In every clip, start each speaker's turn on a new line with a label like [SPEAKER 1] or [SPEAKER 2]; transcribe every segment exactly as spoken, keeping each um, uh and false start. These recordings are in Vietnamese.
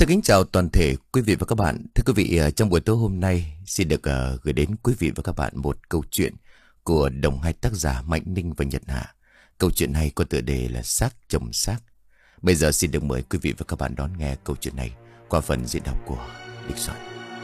[SPEAKER 1] Xin kính chào toàn thể quý vị và các bạn. Thưa quý vị, trong buổi tối hôm nay xin được uh, gửi đến quý vị và các bạn một câu chuyện của đồng hai tác giả Mạnh Ninh và Nhật Hạ. Câu chuyện này có tựa đề là Xác chồng xác. Bây giờ xin được mời quý vị và các bạn đón nghe câu chuyện này qua phần diễn đọc của Địch Soạn.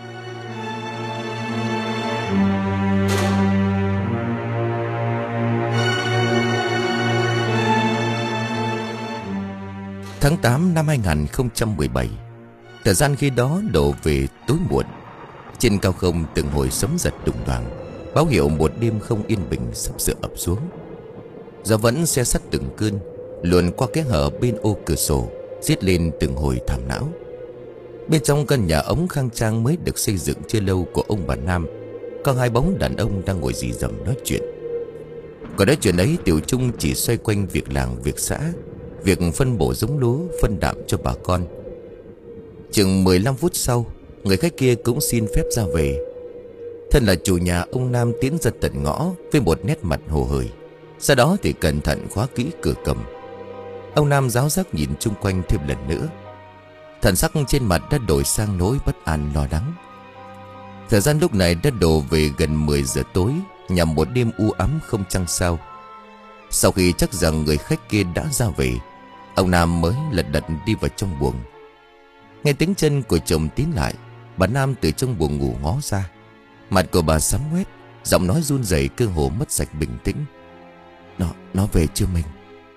[SPEAKER 1] Tháng tám năm hai nghìn không trăm mười bảy, thời gian khi đó đổ về tối muộn. Trên cao không từng hồi sấm giật đùng đoàng, báo hiệu một đêm không yên bình sắp sửa ập xuống. Gió vẫn xe sắt từng cơn, luồn qua cái hở bên ô cửa sổ, giết lên từng hồi thảm não. Bên trong căn nhà ống khang trang mới được xây dựng chưa lâu của ông bà Nam, có hai bóng đàn ông đang ngồi rì rầm nói chuyện. Còn nói chuyện ấy Tiểu Trung chỉ xoay quanh việc làng việc xã, việc phân bổ giống lúa, phân đạm cho bà con. Chừng mười lăm phút sau, người khách kia cũng xin phép ra về. Thân là chủ nhà, ông Nam tiến ra tận ngõ với một nét mặt hồ hởi. Sau đó thì cẩn thận khóa kỹ cửa cầm. Ông Nam ráo rác nhìn chung quanh thêm lần nữa. Thần sắc trên mặt đã đổi sang nỗi bất an lo lắng. Thời gian lúc này đã đổ về gần mười giờ tối, nhằm một đêm u ám không trăng sao. Sau khi chắc rằng người khách kia đã ra về, ông Nam mới lật đật đi vào trong buồng. Nghe tiếng chân của chồng tiến lại, bà Nam từ trong buồng ngủ ngó ra. Mặt của bà sám quét, giọng nói run rẩy cơ hồ mất sạch bình tĩnh. Nó, nó về chưa mình?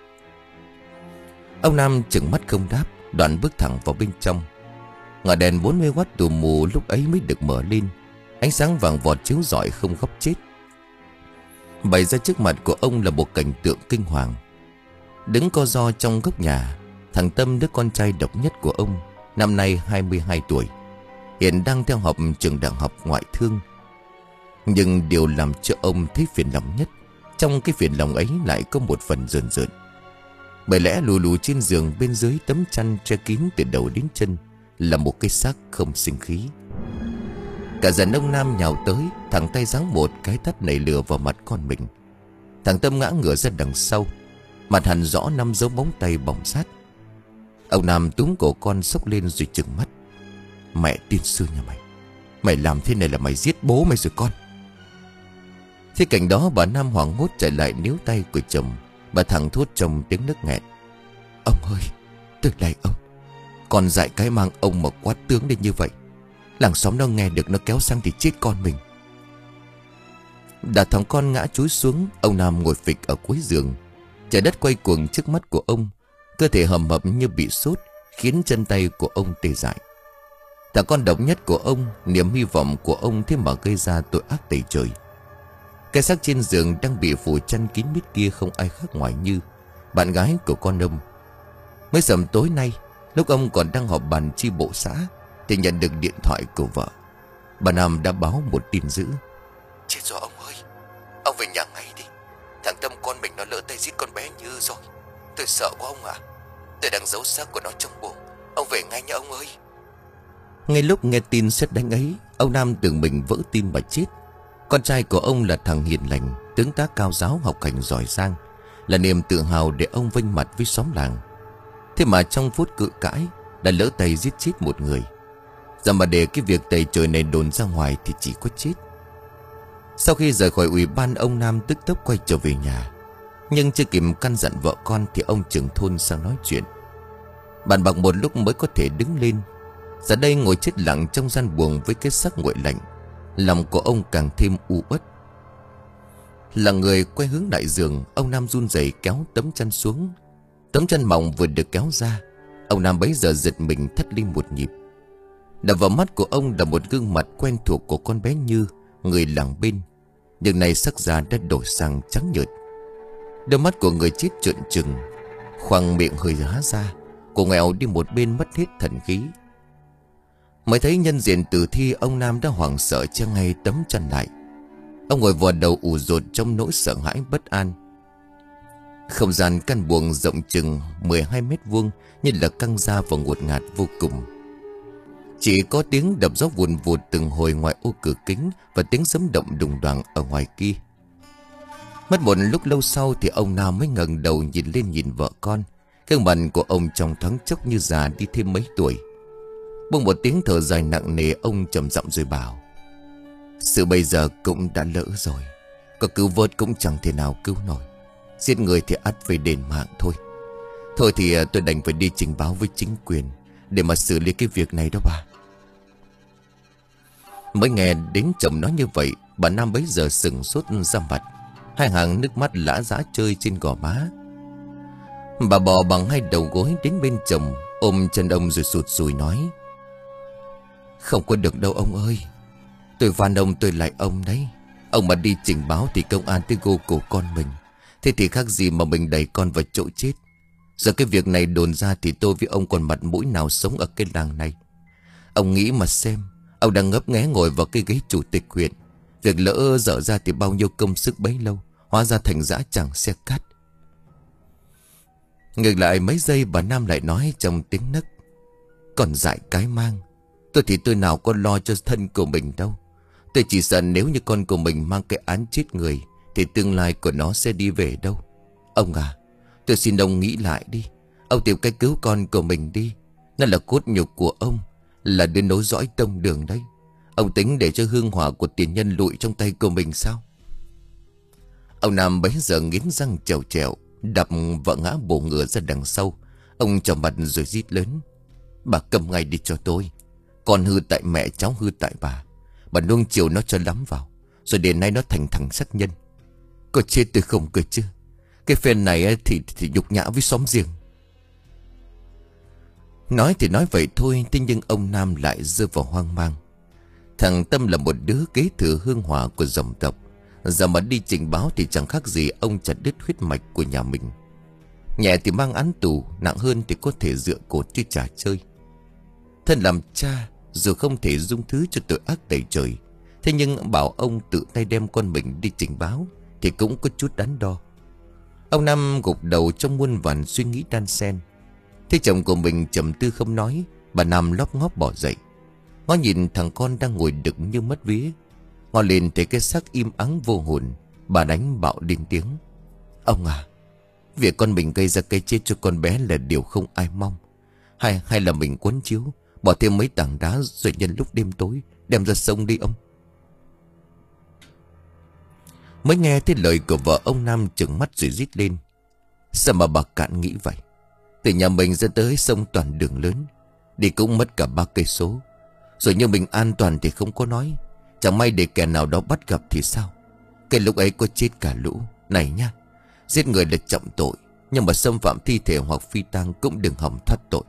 [SPEAKER 1] Ông Nam chừng mắt không đáp, đoạn bước thẳng vào bên trong. Ngọn đèn bốn mươi oát tù mù lúc ấy mới được mở lên, ánh sáng vàng vọt chiếu rọi không góc chết. Bày ra trước mặt của ông là một cảnh tượng kinh hoàng. Đứng co ro trong góc nhà, thằng Tâm, đứa con trai độc nhất của ông, năm nay hai mươi hai tuổi, hiện đang theo học trường đại học ngoại thương. Nhưng điều làm cho ông thấy phiền lòng nhất, trong cái phiền lòng ấy lại có một phần rờn rợn. Bởi lẽ lù lù trên giường bên dưới tấm chăn che kín từ đầu đến chân là một cái xác không sinh khí. Cả dần ông Nam nhào tới, thẳng tay giáng một cái tát nảy lửa vào mặt con mình. Thằng Tâm ngã ngửa ra đằng sau, mặt hằn rõ năm dấu móng tay bỏng rát. Ông Nam túm cổ con xốc lên rồi trừng mắt. Mẹ tiên sư nhà mày, mày làm thế này là mày giết bố mày rồi con. Thế cảnh đó bà Nam hoảng hốt chạy lại níu tay của chồng. Bà thẳng thốt trong tiếng nức nghẹn. Ông ơi, từ đây ông, con dại cái mang ông mà quát tướng đến như vậy. Làng xóm nó nghe được nó kéo sang thì chết con mình. Đã thằng con ngã chúi xuống, ông Nam ngồi phịch ở cuối giường. Trời đất quay cuồng trước mắt của ông, cơ thể hầm hập như bị sốt, khiến chân tay của ông tê dại. Thằng con độc nhất của ông, niềm hy vọng của ông thế mà gây ra tội ác tày trời. Cái xác trên giường đang bị phủ chăn kín mít kia không ai khác ngoài Như, bạn gái của con ông. Mới sầm tối nay, lúc ông còn đang họp bàn chi bộ xã, thì nhận được điện thoại của vợ. Bà Nam đã báo một tin dữ. Chết rồi ông ơi, ông về nhà ngay đi. Thằng Tâm con mình nó lỡ tay giết con bé Như rồi. Tôi sợ quá ông ạ. à. Tôi đang giấu xác của nó trong buồng. Ông về ngay nha ông ơi. Ngay lúc nghe tin sét đánh ấy, ông Nam tưởng mình vỡ tim mà chết. Con trai của ông là thằng hiền lành, tướng tá cao giáo, học hành giỏi giang, là niềm tự hào để ông vênh mặt với xóm làng. Thế mà trong phút cự cãi đã lỡ tay giết chết một người. Giờ mà để cái việc tày trời này đồn ra ngoài thì chỉ có chết. Sau khi rời khỏi ủy ban, ông Nam tức tốc quay trở về nhà. Nhưng chưa kịp căn dặn vợ con thì ông trưởng thôn sang nói chuyện. Bàn bạc một lúc mới có thể đứng lên. Giờ đây ngồi chết lặng trong gian buồng với cái xác nguội lạnh, lòng của ông càng thêm u uất. Là người quay hướng lại giường, ông Nam run rẩy kéo tấm chăn xuống. Tấm chăn mỏng vừa được kéo ra, ông Nam bấy giờ giật mình thất lên một nhịp. Đập vào mắt của ông là một gương mặt quen thuộc của con bé Như, người làng bên. Nhưng này sắc da đã đổi sang trắng nhợt. Đôi mắt của người chết trợn trừng, khoang miệng hơi há ra, cổ nghèo đi một bên mất hết thần khí. Mới thấy nhân diện tử thi, ông Nam đã hoảng sợ che ngay tấm chăn lại. Ông ngồi vò đầu ù dột trong nỗi sợ hãi bất an. Không gian căn buồng rộng chừng mười hai mét vuông như là căng ra và ngột ngạt vô cùng. Chỉ có tiếng đập gió vùn vụt từng hồi ngoài ô cửa kính và tiếng sấm động đùng đoàng ở ngoài kia. Mất một lúc lâu sau thì ông Nam mới ngẩng đầu nhìn lên nhìn vợ con. Gương mặt của ông trong thoáng chốc như già đi thêm mấy tuổi. Buông một tiếng thở dài nặng nề, ông trầm giọng rồi bảo: sự bây giờ cũng đã lỡ rồi, có cứu vớt cũng chẳng thể nào cứu nổi. Giết người thì ắt phải đền mạng thôi. Thôi thì tôi đành phải đi trình báo với chính quyền để mà xử lý cái việc này đó bà. Mới nghe đến chồng nói như vậy, bà Nam bấy giờ sừng sốt ra mặt, hai hàng nước mắt lã dã trơi trên gò má. Bà bò bằng hai đầu gối đến bên chồng, ôm chân ông rồi sụt sùi nói: không có được đâu ông ơi. Tôi van ông, tôi lại ông đấy. Ông mà đi trình báo thì công an tới gô cổ con mình. Thế thì khác gì mà mình đẩy con vào chỗ chết. Giờ cái việc này đồn ra thì tôi với ông còn mặt mũi nào sống ở cái làng này. Ông nghĩ mà xem, ông đang ngấp nghé ngồi vào cái ghế chủ tịch huyện. Việc lỡ dở ra thì bao nhiêu công sức bấy lâu hóa ra thành dã chẳng xe cát. Ngược lại mấy giây, bà Nam lại nói trong tiếng nấc: còn dại cái mang. Tôi thì tôi nào có lo cho thân của mình đâu. Tôi chỉ sợ nếu như con của mình mang cái án chết người thì tương lai của nó sẽ đi về đâu. Ông à, tôi xin ông nghĩ lại đi. Ông tìm cách cứu con của mình đi. Nó là cốt nhục của ông, là đứa nối dõi tông đường đấy. Ông tính để cho hương hỏa của tiền nhân lụi trong tay của mình sao? Ông Nam bấy giờ nghiến răng trèo trèo, đập vợ ngã bổ ngửa ra đằng sau. Ông trầm mặt rồi rít lớn: bà cầm ngay đi cho tôi. Con hư tại mẹ, cháu hư tại bà. Bà nuông chiều nó cho lắm vào, rồi đến nay nó thành thằng sát nhân. Có chết tôi không cơ chứ. Cái phen này thì, thì nhục nhã với xóm giềng. Nói thì nói vậy thôi, thế nhưng ông Nam lại rơi vào hoang mang. Thằng Tâm là một đứa kế thừa hương hỏa của dòng tộc. Giờ mà đi trình báo thì chẳng khác gì ông chặt đứt huyết mạch của nhà mình. Nhẹ thì mang án tù, nặng hơn thì có thể dựa cột chứ trả chơi. Thân làm cha, dù không thể dung thứ cho tội ác tày trời, thế nhưng bảo ông tự tay đem con mình đi trình báo thì cũng có chút đắn đo. Ông Năm gục đầu trong muôn vàn suy nghĩ đan xen. Thế chồng của mình trầm tư không nói, bà Năm lóp ngóp bỏ dậy, ngó nhìn thằng con đang ngồi đực như mất vía. Ngó lên thấy cái xác im ắng vô hồn, bà đánh bạo lên tiếng: ông à, việc con mình gây ra cái chết cho con bé là điều không ai mong. Hay hay là mình quấn chiếu, bỏ thêm mấy tảng đá rồi nhân lúc đêm tối đem ra sông đi ông. Mới nghe thấy lời của vợ, ông Nam trừng mắt rồi rít lên: sao mà bà Cạn nghĩ vậy? Từ nhà mình ra tới sông toàn đường lớn, đi cũng mất cả ba cây số. Rồi như mình an toàn thì không có nói, chẳng may để kẻ nào đó bắt gặp thì sao? Cái lúc ấy có chết cả lũ. Này nha, giết người là trọng tội, nhưng mà xâm phạm thi thể hoặc phi tang cũng đừng hòng thoát tội.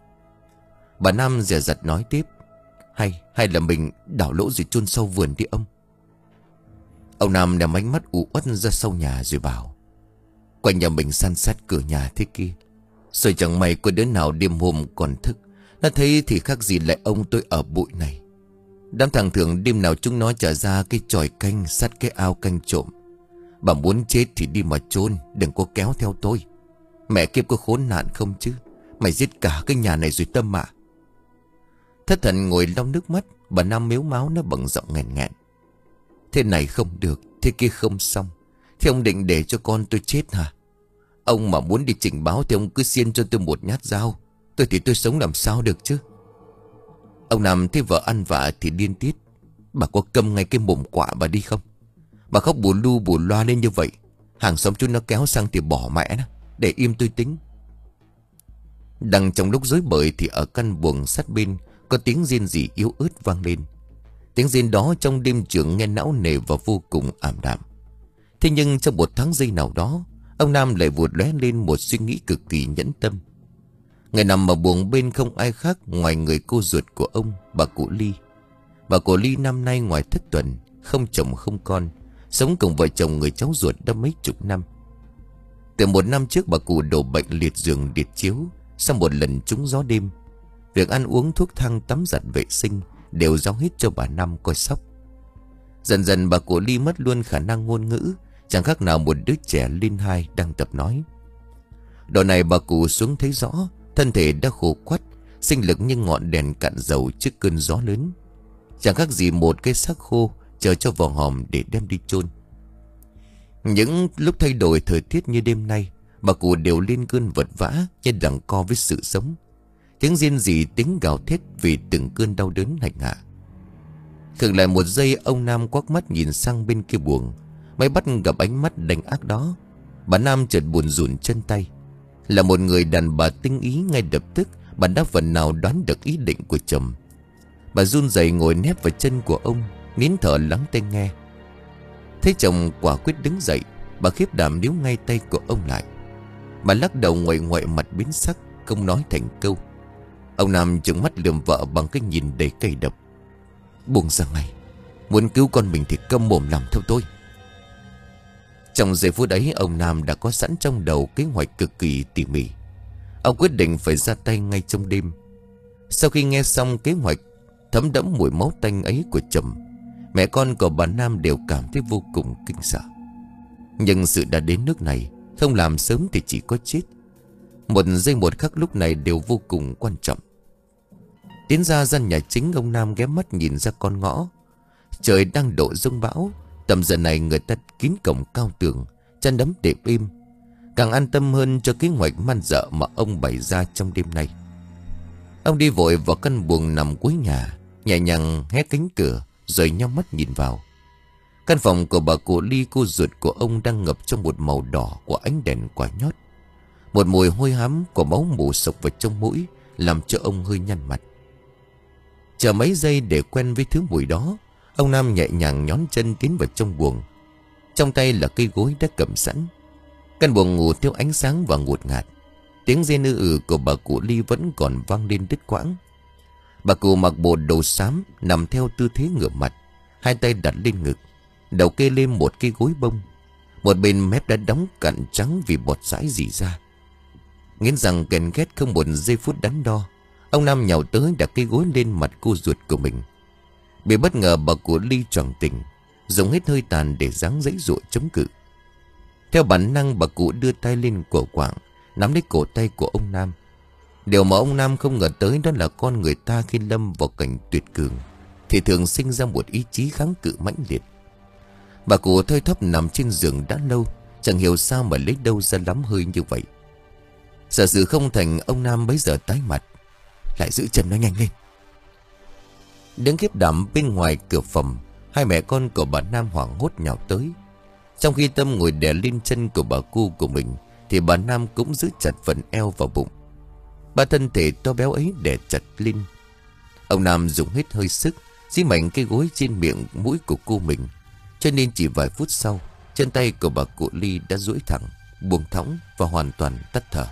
[SPEAKER 1] Bà Nam dè dặt nói tiếp: Hay hay là mình đào lỗ rồi chôn sâu vườn đi ông. Ông Nam ném ánh mắt u uất ra sau nhà rồi bảo: quanh nhà mình san sát cửa nhà thế kia, rồi chẳng may có đứa nào đêm hôm còn thức, nó thấy thì khác gì lại ông tôi ở bụi này. Đám thằng thường đêm nào chúng nó trở ra cái chòi canh sát cái ao canh trộm. Bà muốn chết thì đi mà chôn, đừng có kéo theo tôi. Mẹ kiếp có khốn nạn không chứ? Mày giết cả cái nhà này rồi Tâm ạ. Thất thần ngồi lau nước mắt, bà Nam mếu máo nó bằng giọng nghẹn nghẹn: thế này không được, thế kia không xong. Thế ông định để cho con tôi chết hả? Ông mà muốn đi trình báo thì ông cứ xiên cho tôi một nhát dao. Tôi thì tôi sống làm sao được chứ? Ông Nam thấy vợ ăn vạ thì điên tiết: bà có câm ngay cái mồm quạ bà đi không? Bà khóc bù lu bù loa lên như vậy, hàng xóm chúng nó kéo sang thì bỏ mẹ nó. Để im tôi tính. Đang trong lúc rối bời thì ở căn buồng sát bên có tiếng rên rỉ yếu ớt vang lên. Tiếng rên đó trong đêm trường nghe não nề và vô cùng ảm đạm. Thế nhưng trong một tháng giây nào đó, ông Nam lại vụt lóe lên một suy nghĩ cực kỳ nhẫn tâm. Người nằm ở buồng bên không ai khác ngoài người cô ruột của ông, bà cụ Ly. Bà cụ Ly năm nay ngoài thất tuần, không chồng không con, sống cùng vợ chồng người cháu ruột đã mấy chục năm. Từ một năm trước bà cụ đổ bệnh liệt giường liệt chiếu sau một lần trúng gió đêm. Việc ăn uống thuốc thang tắm giặt vệ sinh đều giao hết cho bà Năm coi sóc. Dần dần bà cụ Ly mất luôn khả năng ngôn ngữ, chẳng khác nào một đứa trẻ lên hai đang tập nói. Độ này bà cụ xuống thấy rõ, thân thể đã khô quắt, sinh lực như ngọn đèn cạn dầu trước cơn gió lớn. Chẳng khác gì một cái xác khô chờ cho vào hòm để đem đi chôn. Những lúc thay đổi thời tiết như đêm nay, bà cụ đều lên cơn vật vã như đằng co với sự sống. Tiếng rên rỉ, tiếng gào thét vì từng cơn đau đớn hành hạ. Khựng lại một giây, ông Nam quắc mắt nhìn sang bên kia buồng. May bắt gặp ánh mắt đành ác đó, bà Nam chợt buồn rùn chân tay. Là một người đàn bà tinh ý, ngay lập tức bà đã phần nào đoán được ý định của chồng. Bà run rẩy ngồi nép vào chân của ông, nín thở lắng tai nghe. Thấy chồng quả quyết đứng dậy, bà khiếp đảm níu ngay tay của ông lại. Bà lắc đầu ngoại ngoại, mặt biến sắc, không nói thành câu. Ông Nam trừng mắt lườm vợ bằng cái nhìn đầy cay độc. Buông ra ngay, muốn cứu con mình thì câm mồm làm theo tôi. Trong giây phút ấy, ông Nam đã có sẵn trong đầu kế hoạch cực kỳ tỉ mỉ. Ông quyết định phải ra tay ngay trong đêm. Sau khi nghe xong kế hoạch thấm đẫm mùi máu tanh ấy của chồng, mẹ con của bà Nam đều cảm thấy vô cùng kinh sợ. Nhưng sự đã đến nước này, không làm sớm thì chỉ có chết. Một giây một khắc lúc này đều vô cùng quan trọng. Tiến ra gian nhà chính, ông Nam ghé mắt nhìn ra con ngõ. Trời đang đổ giông bão. Tầm giờ này người ta kín cổng cao tường, chân đấm đệm im, càng an tâm hơn cho kế hoạch man dợ mà ông bày ra trong đêm nay. Ông đi vội vào căn buồng nằm cuối nhà, nhẹ nhàng hé cánh cửa rồi nhắm mắt nhìn vào. Căn phòng của bà cụ Ly, cô ruột của ông, đang ngập trong một màu đỏ của ánh đèn quả nhót. Một mùi hôi hám của máu mù sộc vào trong mũi, làm cho ông hơi nhăn mặt. Chờ mấy giây để quen với thứ mùi đó, ông Nam nhẹ nhàng nhón chân tiến vào trong buồng. Trong tay là cây gối đã cầm sẵn. Căn buồng ngủ theo ánh sáng và ngột ngạt. Tiếng rên ư ử của bà cụ Ly vẫn còn vang lên đứt quãng. Bà cụ mặc bộ đồ xám, nằm theo tư thế ngửa mặt, hai tay đặt lên ngực, đầu kê lên một cây gối bông. Một bên mép đã đóng cặn trắng vì bọt sãi rỉ ra. Nghiến răng kèn ghét không một giây phút đắn đo, ông Nam nhào tới đặt cây gối lên mặt cô ruột của mình. Bị bất ngờ, bà cụ Ly choàng tỉnh, dùng hết hơi tàn để giáng giãy giụa chống cự. Theo bản năng, bà cụ đưa tay lên cổ quạng, nắm lấy cổ tay của ông Nam. Điều mà ông Nam không ngờ tới đó là con người ta khi lâm vào cảnh tuyệt cường thì thường sinh ra một ý chí kháng cự mãnh liệt. Bà cụ thoi thóp nằm trên giường đã lâu, chẳng hiểu sao mà lấy đâu ra lắm hơi như vậy. Sợ sự không thành, ông Nam bấy giờ tái mặt. Lại giữ chân nó nhanh lên. Đứng khiếp đảm bên ngoài cửa phòng, hai mẹ con của bà Nam hoảng hốt nhào tới. Trong khi Tâm ngồi đè lên chân của bà cu của mình, thì bà Nam cũng giữ chặt phần eo và bụng. Ba thân thể to béo ấy đè chặt lên. Ông Nam dùng hết hơi sức, dí mạnh cái gối trên miệng mũi của cô mình. Cho nên chỉ vài phút sau, chân tay của bà cụ Ly đã duỗi thẳng, buông thõng và hoàn toàn tắt thở.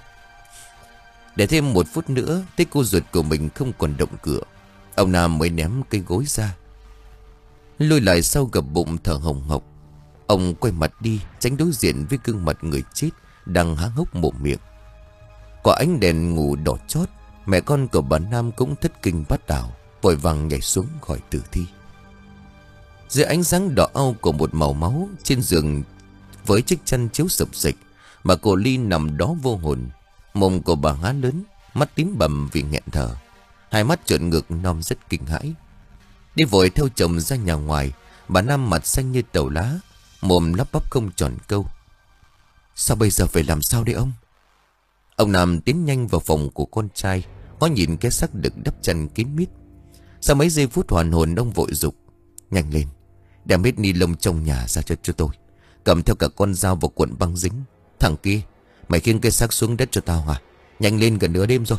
[SPEAKER 1] Để thêm một phút nữa, thấy cô ruột của mình không còn động cựa, ông Nam mới ném cây gối ra, lùi lại sau gập bụng thở hồng hộc. Ông quay mặt đi, tránh đối diện với gương mặt người chết đang há hốc mồm miệng. Quả ánh đèn ngủ đỏ chót, mẹ con của bà Nam cũng thất kinh bắt đảo, vội vàng nhảy xuống khỏi tử thi. Dưới ánh sáng đỏ au của một màu máu, trên giường với chiếc chăn chiếu sập sịch, mà cô Ly nằm đó vô hồn. Mồm của bà há lớn, mắt tím bầm vì nghẹn thở, hai mắt trợn ngược non rất kinh hãi. Đi vội theo chồng ra nhà ngoài, bà Nam mặt xanh như tàu lá, mồm lắp bắp không tròn câu. Sao bây giờ phải làm sao đây ông? Ông Nam tiến nhanh vào phòng của con trai, ngó nhìn cái xác được đắp chăn kín mít. Sau mấy giây phút hoàn hồn, ông vội dục: Nhanh lên, đem hết ni lông trong nhà ra cho cho tôi, cầm theo cả con dao và cuộn băng dính. Thằng kia, mày khiêng cái xác xuống đất cho tao hả? Nhanh lên, gần nửa đêm rồi.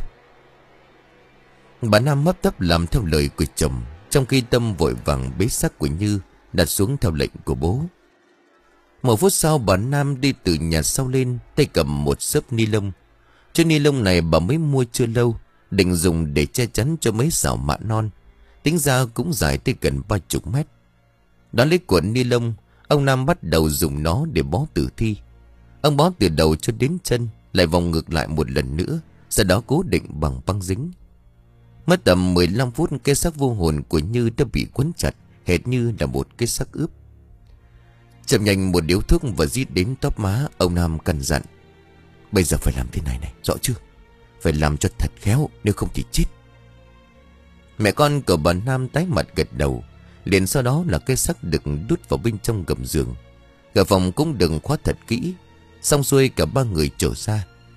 [SPEAKER 1] Bà Nam hấp tấp làm theo lời của chồng, trong khi Tâm vội vàng bế xác của Như đặt xuống theo lệnh của bố. Một phút sau, bà Nam đi từ nhà sau lên, tay cầm một xấp ni lông. Chiếc ni lông này bà mới mua chưa lâu, định dùng để che chắn cho mấy sào mạ non, tính ra cũng dài tới gần ba chục mét. Đón lấy cuộn ni lông, ông Nam bắt đầu dùng nó để bó tử thi. Ông bó từ đầu cho đến chân, lại vòng ngược lại một lần nữa, sau đó cố định bằng băng dính. Mất tầm mười lăm phút, cái xác vô hồn của Như đã bị quấn chặt, hệt như là một cái xác ướp. Chậm nhanh một điếu thuốc và rít đến tóp má, ông Nam căn dặn: Bây giờ phải làm thế này này, rõ chưa? Phải làm cho thật khéo, nếu không thì chết. Mẹ con của bà Nam tái mặt gật đầu. Liền sau đó là cái xác được đút vào bên trong gầm giường. Cửa phòng cũng đừng khóa thật kỹ. Xong xuôi, cả ba người trở ra.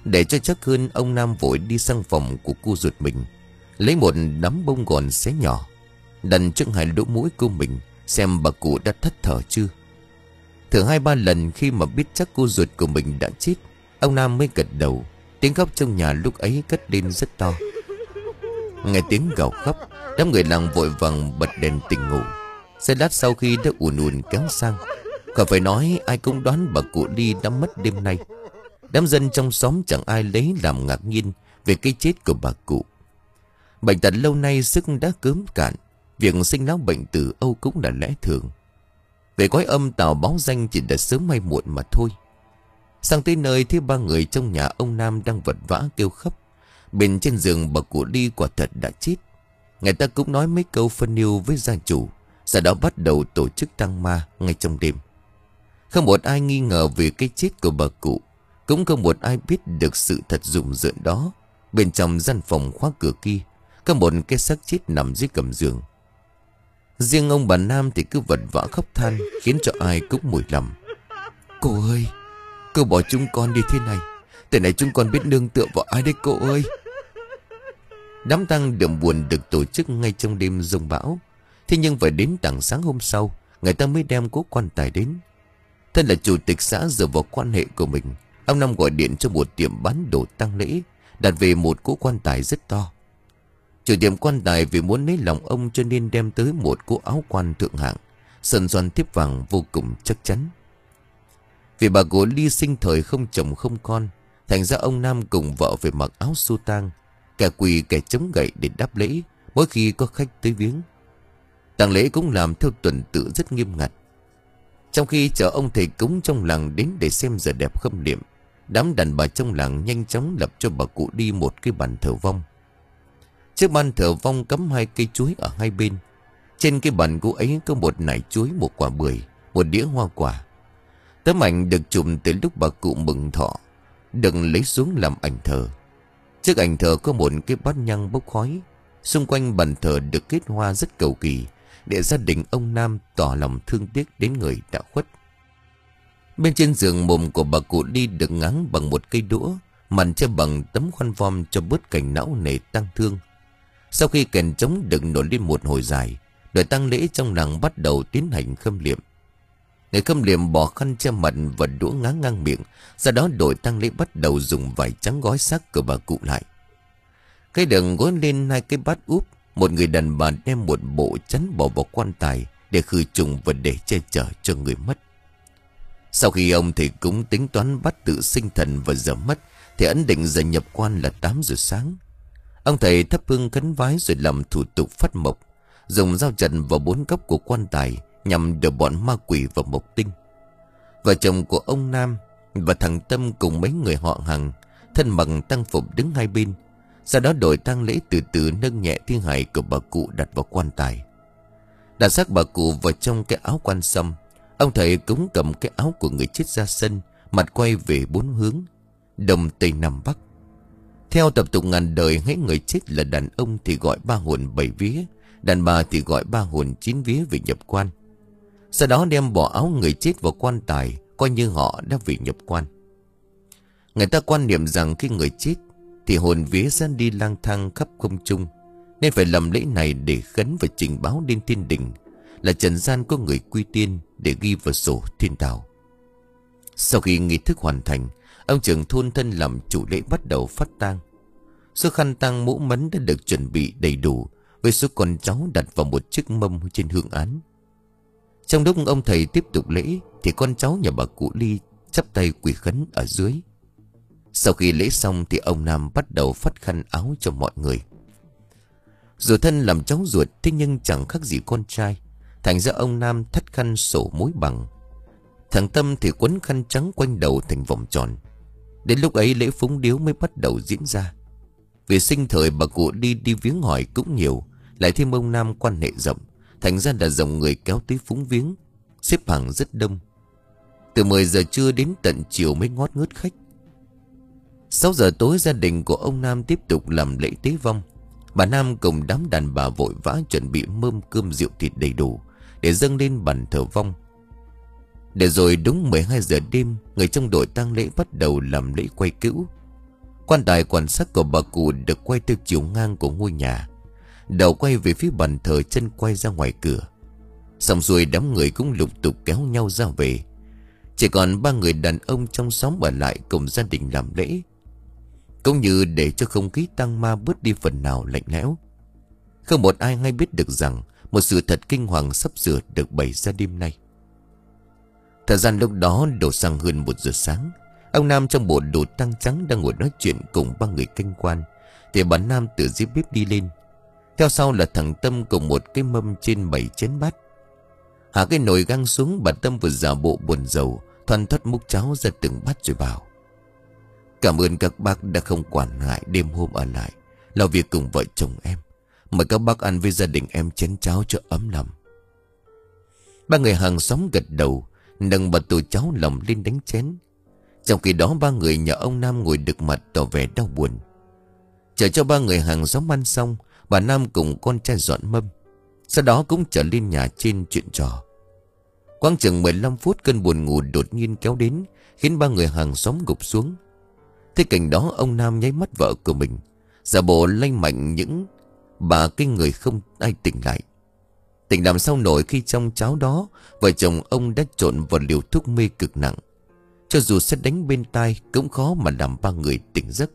[SPEAKER 1] Để cho chắc hơn, ông Nam vội đi sang phòng của cô ruột mình, lấy một nắm bông gòn xé nhỏ, đặt trước hai lỗ mũi cô mình, xem bà cụ đã thất thở chưa. Thử hai ba lần khi mà biết chắc cô ruột của mình đã chết, ông Nam mới gật đầu. Tiếng khóc trong nhà lúc ấy cất lên rất to. Nghe tiếng gào khóc, đám người làng vội vàng bật đèn tỉnh ngủ. Giây lát sau khi đã ùn ùn kéo sang, khỏi phải nói, ai cũng đoán bà cụ Ly đã mất đêm nay. Đám dân trong xóm chẳng ai lấy làm ngạc nhiên về cái chết của bà cụ. Bệnh tật lâu nay sức đã cớm cạn, việc sinh lão bệnh tử âu cũng là lẽ thường. Về cõi âm tào báo danh chỉ là sớm hay muộn mà thôi. Sang tới nơi thì ba người trong nhà ông Nam đang vật vã kêu khóc. Bên trên giường bà cụ Ly quả thật đã chết. Người ta cũng nói mấy câu phân yêu với gia chủ, sau đó bắt đầu tổ chức tang ma ngay trong đêm. Không một ai nghi ngờ về cái chết của bà cụ, cũng không một ai biết được sự thật rùng rợn đó. Bên trong gian phòng khóa cửa kia có một cái xác chết nằm dưới gầm giường. Riêng ông bà Nam thì cứ vật vã khóc than, khiến cho ai cũng mùi lầm. Cô ơi, cô bỏ chúng con đi thế này, từ này chúng con biết nương tựa vào ai đấy cô ơi. Đám tang đượm buồn được tổ chức ngay trong đêm giông bão. Thế nhưng phải đến tảng sáng hôm sau, người ta mới đem cố quan tài đến. Thân là chủ tịch xã, dựa vào quan hệ của mình, ông Năm gọi điện cho một tiệm bán đồ tang lễ, đặt về một cỗ quan tài rất to. Chủ tiệm quan tài vì muốn lấy lòng ông cho nên đem tới một cỗ áo quan thượng hạng, sơn xoan thiếp vàng vô cùng chắc chắn. Vì bà cụ Ly sinh thời không chồng không con, thành ra ông Nam cùng vợ phải mặc áo xô tang, kẻ quỳ kẻ chống gậy để đáp lễ mỗi khi có khách tới viếng. Tang lễ cũng làm theo tuần tự rất nghiêm ngặt. Trong khi chờ ông thầy cúng trong làng đến để xem giờ đẹp khâm liệm, đám đàn bà trong làng nhanh chóng lập cho bà cụ đi một cái bàn thờ vong. Trước bàn thờ vong cắm hai cây chuối ở hai bên. Trên cái bàn gỗ ấy có một nải chuối, một quả bưởi, một đĩa hoa quả. Tấm ảnh được chụp từ lúc bà cụ mừng thọ đừng lấy xuống làm ảnh thờ. Trước ảnh thờ có một cái bát nhang bốc khói. Xung quanh bàn thờ được kết hoa rất cầu kỳ, để gia đình ông Nam tỏ lòng thương tiếc đến người đã khuất. Bên trên giường mồm của bà cụ Ly được ngáng bằng một cây đũa, màn che bằng tấm khăn vom cho bớt cảnh não nề tang thương. Sau khi kèn trống được nổi lên một hồi dài, đội tang lễ trong làng bắt đầu tiến hành khâm liệm. Người khâm liệm bỏ khăn che mặt và đũa ngáng ngang miệng. Sau đó đội tang lễ bắt đầu dùng vải trắng gói xác của bà cụ lại. Cái đường gối lên hai cái bát úp. Một người đàn bà đem một bộ chắn bỏ vào quan tài để khử trùng và để che chở cho người mất. Sau khi ông thầy cúng tính toán bắt tự sinh thần và giờ mất, thì ấn định giờ nhập quan là tám giờ sáng. Ông thầy thắp hương khấn vái rồi làm thủ tục phát mộc, dùng dao trần vào bốn góc của quan tài nhằm đuổi bọn ma quỷ và mộc tinh. Vợ chồng của ông Nam và thằng Tâm cùng mấy người họ hàng thân mặc tang phục đứng hai bên. Sau đó đội tang lễ từ từ nâng nhẹ thi hài của bà cụ đặt vào quan tài. Đặt xác bà cụ vào trong cái áo quan sâm. Ông thầy cúng cầm cái áo của người chết ra sân, mặt quay về bốn hướng: đông, tây, nam, bắc. Theo tập tục ngàn đời, hễ người chết là đàn ông thì gọi ba hồn bảy vía, đàn bà thì gọi ba hồn chín vía về nhập quan. Sau đó đem bỏ áo người chết vào quan tài, coi như họ đã về nhập quan. Người ta quan niệm rằng khi người chết thì hồn vía sẽ đi lang thang khắp không trung, nên phải làm lễ này để khấn và trình báo lên thiên đình là trần gian có người quy tiên, để ghi vào sổ thiên đạo. Sau khi nghi thức hoàn thành, ông trưởng thôn thân làm chủ lễ bắt đầu phát tang. Số khăn tang mũ mấn đã được chuẩn bị đầy đủ, với số con cháu đặt vào một chiếc mâm trên hương án. Trong lúc ông thầy tiếp tục lễ thì con cháu nhà bà cụ Ly chắp tay quỳ khấn ở dưới. Sau khi lễ xong thì ông Nam bắt đầu phát khăn áo cho mọi người. Dù thân làm cháu ruột, thế nhưng chẳng khác gì con trai, thành ra ông Nam thắt khăn sổ mối bằng. Thằng Tâm thì quấn khăn trắng quanh đầu thành vòng tròn. Đến lúc ấy lễ phúng điếu mới bắt đầu diễn ra. Vì sinh thời bà cụ đi đi viếng hỏi cũng nhiều, lại thêm ông Nam quan hệ rộng, thành ra là dòng người kéo tới phúng viếng, xếp hàng rất đông. Từ mười giờ trưa đến tận chiều mới ngót ngớt khách. Sáu giờ tối gia đình của ông Nam tiếp tục làm lễ tế vong. Bà Nam cùng đám đàn bà vội vã chuẩn bị mâm cơm rượu thịt đầy đủ để dâng lên bàn thờ vong. Để rồi đúng mười hai giờ đêm, người trong đội tang lễ bắt đầu làm lễ quay cữu. Quan tài quan sát của bà cụ được quay theo chiều ngang của ngôi nhà, đầu quay về phía bàn thờ, chân quay ra ngoài cửa. Xong rồi đám người cũng lục tục kéo nhau ra về. Chỉ còn ba người đàn ông trong xóm ở lại cùng gia đình làm lễ, cũng như để cho không khí tang ma bớt đi phần nào lạnh lẽo. Không một ai hay biết được rằng một sự thật kinh hoàng sắp sửa được bày ra đêm nay. Thời gian lúc đó đổ sang hơn một giờ sáng. Ông Nam trong bộ đồ tang trắng đang ngồi nói chuyện cùng ba người canh quan, thì bà Nam từ dưới bếp đi lên. Theo sau là thằng Tâm cùng một cái mâm trên bảy chén bát. Hạ cái nồi găng xuống, bà Tâm vừa giả bộ buồn rầu, thoăn thoắt múc cháo ra từng bát rồi bảo: Cảm ơn các bác đã không quản ngại đêm hôm ở lại lo việc cùng vợ chồng em. Mời các bác ăn với gia đình em chén cháo cho ấm lòng. Ba người hàng xóm gật đầu, nâng bát tô cháo lòng lên đánh chén. Trong khi đó ba người nhà ông Nam ngồi đực mặt tỏ vẻ đau buồn. Chờ cho ba người hàng xóm ăn xong, bà Nam cùng con trai dọn mâm, sau đó cũng trở lên nhà trên chuyện trò. Quang chừng mười lăm phút, cơn buồn ngủ đột nhiên kéo đến, khiến ba người hàng xóm gục xuống. Thế cảnh đó, ông Nam nháy mắt vợ của mình, giả bộ lay mạnh những bà cái người không ai tỉnh lại. Tỉnh làm sao nổi khi trong cháo đó vợ chồng ông đã trộn vào liều thuốc mê cực nặng. Cho dù sét đánh bên tai cũng khó mà làm ba người tỉnh giấc.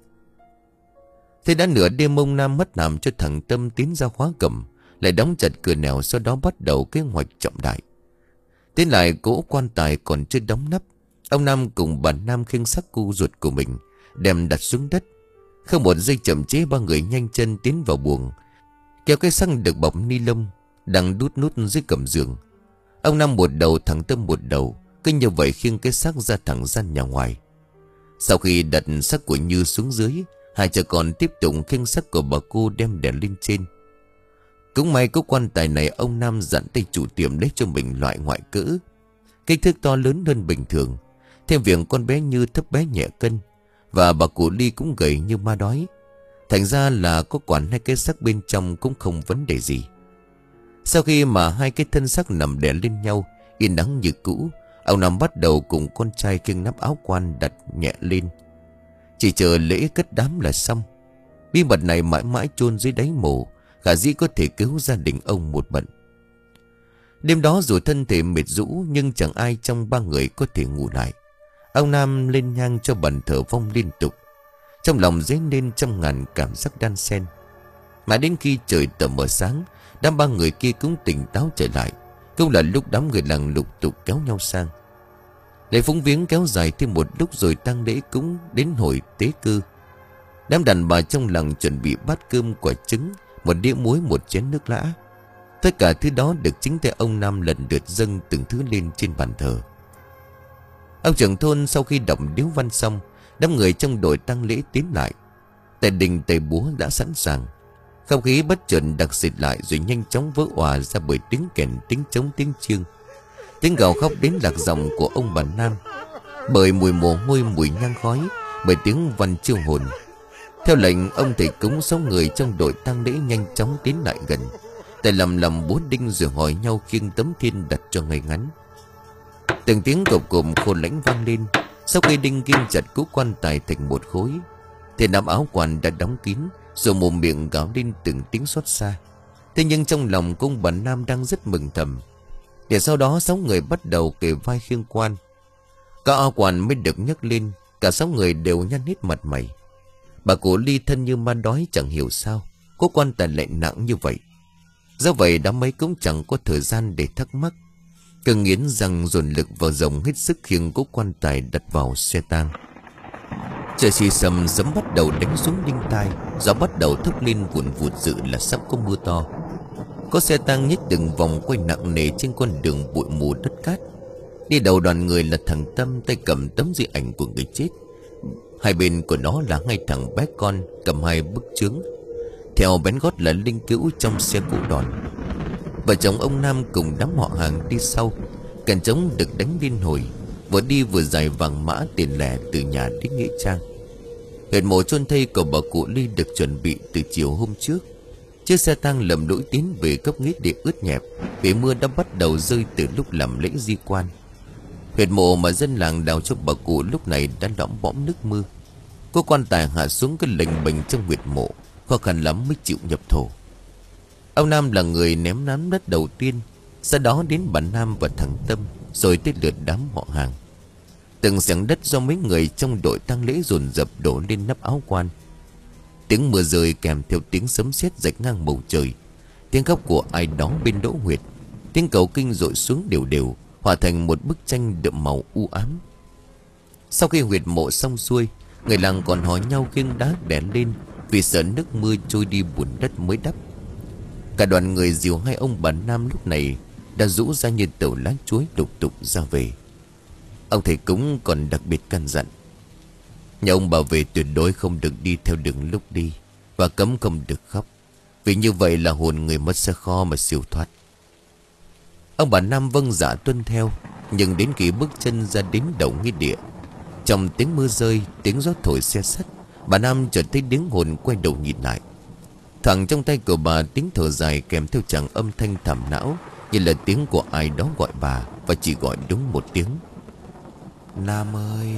[SPEAKER 1] Thế đã nửa đêm, ông Nam mất làm cho thằng Tâm tiến ra khóa cầm, lại đóng chặt cửa nẻo, sau đó bắt đầu kế hoạch trọng đại. Tiến lại cỗ quan tài còn chưa đóng nắp, ông Nam cùng bà Nam khiêng xác cu ruột của mình đem đặt xuống đất. Không một giây chậm chế, ba người nhanh chân tiến vào buồng, kéo cái xác được bọc ni lông đang đút nút dưới gầm giường. Ông Nam một đầu, thằng Tâm một đầu, cứ như vậy khiêng cái xác ra thẳng gian nhà ngoài. Sau khi đặt xác của Như xuống dưới, hai cha con tiếp tục khiêng xác của bà cô đem đèn lên trên. Cũng may có quan tài này, ông Nam dặn tay chủ tiệm lấy cho mình loại ngoại cỡ, kích thước to lớn hơn bình thường. Thêm việc con bé Như thấp bé nhẹ cân, và bà cụ Ly cũng gầy như ma đói, thành ra là có quản hai cái xác bên trong cũng không vấn đề gì. Sau khi mà hai cái thân xác nằm đè lên nhau yên ắng như cũ, ông Nam bắt đầu cùng con trai khiêng nắp áo quan đặt nhẹ lên. Chỉ chờ lễ cất đám là xong. Bí mật này mãi mãi chôn dưới đáy mộ, khả dĩ có thể cứu gia đình ông một bận. Đêm đó dù thân thể mệt rũ, nhưng chẳng ai trong ba người có thể ngủ lại. Ông Nam lên nhang cho bàn thờ vong liên tục, trong lòng dấy lên trăm ngàn cảm giác đan xen. Mà đến khi trời tờ mờ sáng, đám ba người kia cũng tỉnh táo trở lại. Cũng là lúc đám người làng lục tục kéo nhau sang. Lễ phúng viếng kéo dài thêm một lúc, rồi tang lễ cũng đến hồi tế cư. Đám đàn bà trong làng chuẩn bị bát cơm, quả trứng, một đĩa muối, một chén nước lã. Tất cả thứ đó được chính tay ông Nam lần lượt dâng từng thứ lên trên bàn thờ. Ông trưởng thôn sau khi đọc điếu văn xong, đám người trong đội tang lễ tiến lại. Tại đình tề búa đã sẵn sàng. Không khí bất chợt đặc xịt lại, rồi nhanh chóng vỡ òa ra bởi tiếng kèn, tiếng trống, tiếng chiêng, tiếng gào khóc đến lạc giọng của ông bà Nam, bởi mùi mồ hôi, mùi nhang khói, bởi tiếng văn chiêu hồn. Theo lệnh, ông thầy cúng sáu người trong đội tang lễ nhanh chóng tiến lại gần, tay lầm lầm búa đinh, rồi hỏi nhau khiêng tấm thiên đặt cho ngay ngắn. Từng tiếng cộp cộp khô lãnh vang lên. Sau khi đinh kim chặt cú quan tài thành một khối, thì nắm áo quan đã đóng kín, rồi mồm miệng gào lên từng tiếng xót xa. Thế nhưng trong lòng của ông bà Nam đang rất mừng thầm. Để sau đó sáu người bắt đầu kề vai khiêng quan. Cả áo quan mới được nhấc lên. Cả sáu người đều nhăn hết mặt mày. Bà cụ Ly thân như ma đói, chẳng hiểu sao có quan tài lại nặng như vậy. Do vậy đám mấy cũng chẳng có thời gian để thắc mắc, cứ nghiến răng dồn lực vào rồng, hết sức khiêng cố quan tài đặt vào xe tang. Trời xì xầm, sấm bắt đầu đánh xuống đinh tai, gió bắt đầu thốc lên vụn vụt, dự là sắp có mưa to. Có xe tang nhích từng vòng quay nặng nề trên con đường bụi mù đất cát. Đi đầu đoàn người là thằng Tâm, tay cầm tấm di ảnh của người chết. Hai bên của nó là hai thằng bé con cầm hai bức chướng. Theo bén gót là linh cữu trong xe cũ đòn. Vợ chồng ông Nam cùng đám họ hàng đi sau. Kèn trống được đánh liên hồi, vừa đi vừa dài vàng mã tiền lẻ từ nhà đến nghĩa trang. Huyệt mộ chôn thây của bà cụ Ly được chuẩn bị từ chiều hôm trước. Chiếc xe tang lầm lũi tiến về gấp nghít để ướt nhẹp, vì mưa đã bắt đầu rơi từ lúc làm lễ di quan. Huyệt mộ mà dân làng đào cho bà cụ lúc này đã lõm bõm nước mưa. Cô quan tài hạ xuống cái lệnh bình trong huyệt mộ, khó khăn lắm mới chịu nhập thổ. Ông Nam là người ném nắm đất đầu tiên, sau đó đến bà Nam và thằng Tâm, rồi tới lượt đám họ hàng. Từng xẻng đất do mấy người trong đội tang lễ dồn dập đổ lên nắp áo quan. Tiếng mưa rơi kèm theo tiếng sấm sét rạch ngang bầu trời, tiếng khóc của ai đó bên đỗ huyệt, tiếng cầu kinh dội xuống đều đều, hòa thành một bức tranh đượm màu u ám. Sau khi huyệt mộ xong xuôi, người làng còn hỏi nhau khiêng đá đè lên, vì sợ nước mưa trôi đi bùn đất mới đắp. Cả đoàn người dìu hai ông bà Nam lúc này đã rũ ra như tàu lá chuối lục tục ra về. Ông thầy cúng còn đặc biệt căn dặn: nhà ông bảo vệ tuyệt đối không được đi theo đường lúc đi, và cấm không được khóc, vì như vậy là hồn người mất sẽ khó mà siêu thoát. Ông bà Nam vâng dạ tuân theo. Nhưng đến khi bước chân ra đến đầu nghĩa địa, trong tiếng mưa rơi, tiếng gió thổi xe sắt, bà Nam chợt thấy tiếng hồn quay đầu nhìn lại. Thẳng trong tay của bà, tiếng thở dài kèm theo chàng âm thanh thảm não, như là tiếng của ai đó gọi bà, và chỉ gọi đúng một tiếng: Nam ơi.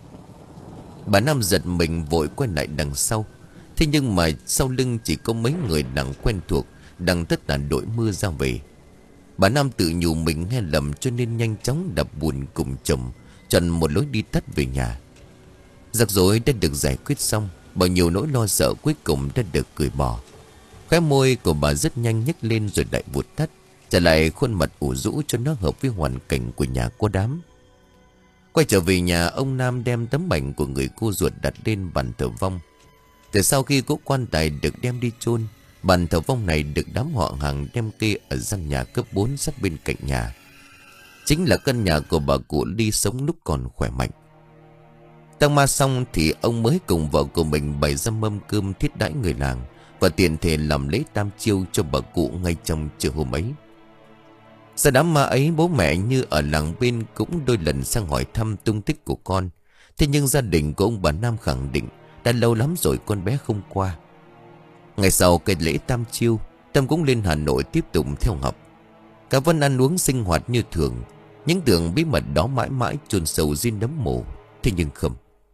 [SPEAKER 1] Bà Nam giật mình vội quay lại đằng sau. Thế nhưng mà sau lưng chỉ có mấy người đang quen thuộc đang tất tả đội mưa ra về. Bà Nam tự nhủ mình nghe lầm, cho nên nhanh chóng đập bùn cùng chồng chọn một lối đi tắt về nhà. Rắc rối đã được giải quyết xong, bao nhiêu nỗi lo sợ cuối cùng đã được cười bỏ. Khóe môi của bà rất nhanh nhếch lên rồi lại vụt tắt, trả lại khuôn mặt ủ rũ cho nó hợp với hoàn cảnh của nhà có đám. Quay trở về nhà, ông Nam đem tấm ảnh của người cô ruột đặt lên bàn thờ vong. Từ sau khi cỗ quan tài được đem đi chôn, bàn thờ vong này được đám họ hàng đem kê ở gian nhà cấp bốn sát bên cạnh nhà. Chính là căn nhà của bà cụ Ly sống lúc còn khỏe mạnh. Tang ma xong thì ông mới cùng vợ của mình bày ra mâm cơm thiết đãi người làng, và tiện thể làm lễ tam chiêu cho bà cụ ngay trong trưa hôm ấy. Sau đám ma ấy, bố mẹ như ở làng bên cũng đôi lần sang hỏi thăm tung tích của con. Thế nhưng gia đình của ông bà Nam khẳng định đã lâu lắm rồi con bé không qua. Ngày sau cái lễ tam chiêu, Tâm cũng lên Hà Nội tiếp tục theo học. Cả Vân ăn uống sinh hoạt như thường. Những tưởng bí mật đó mãi mãi chôn sâu dưới nấm mồ. Thế nhưng không.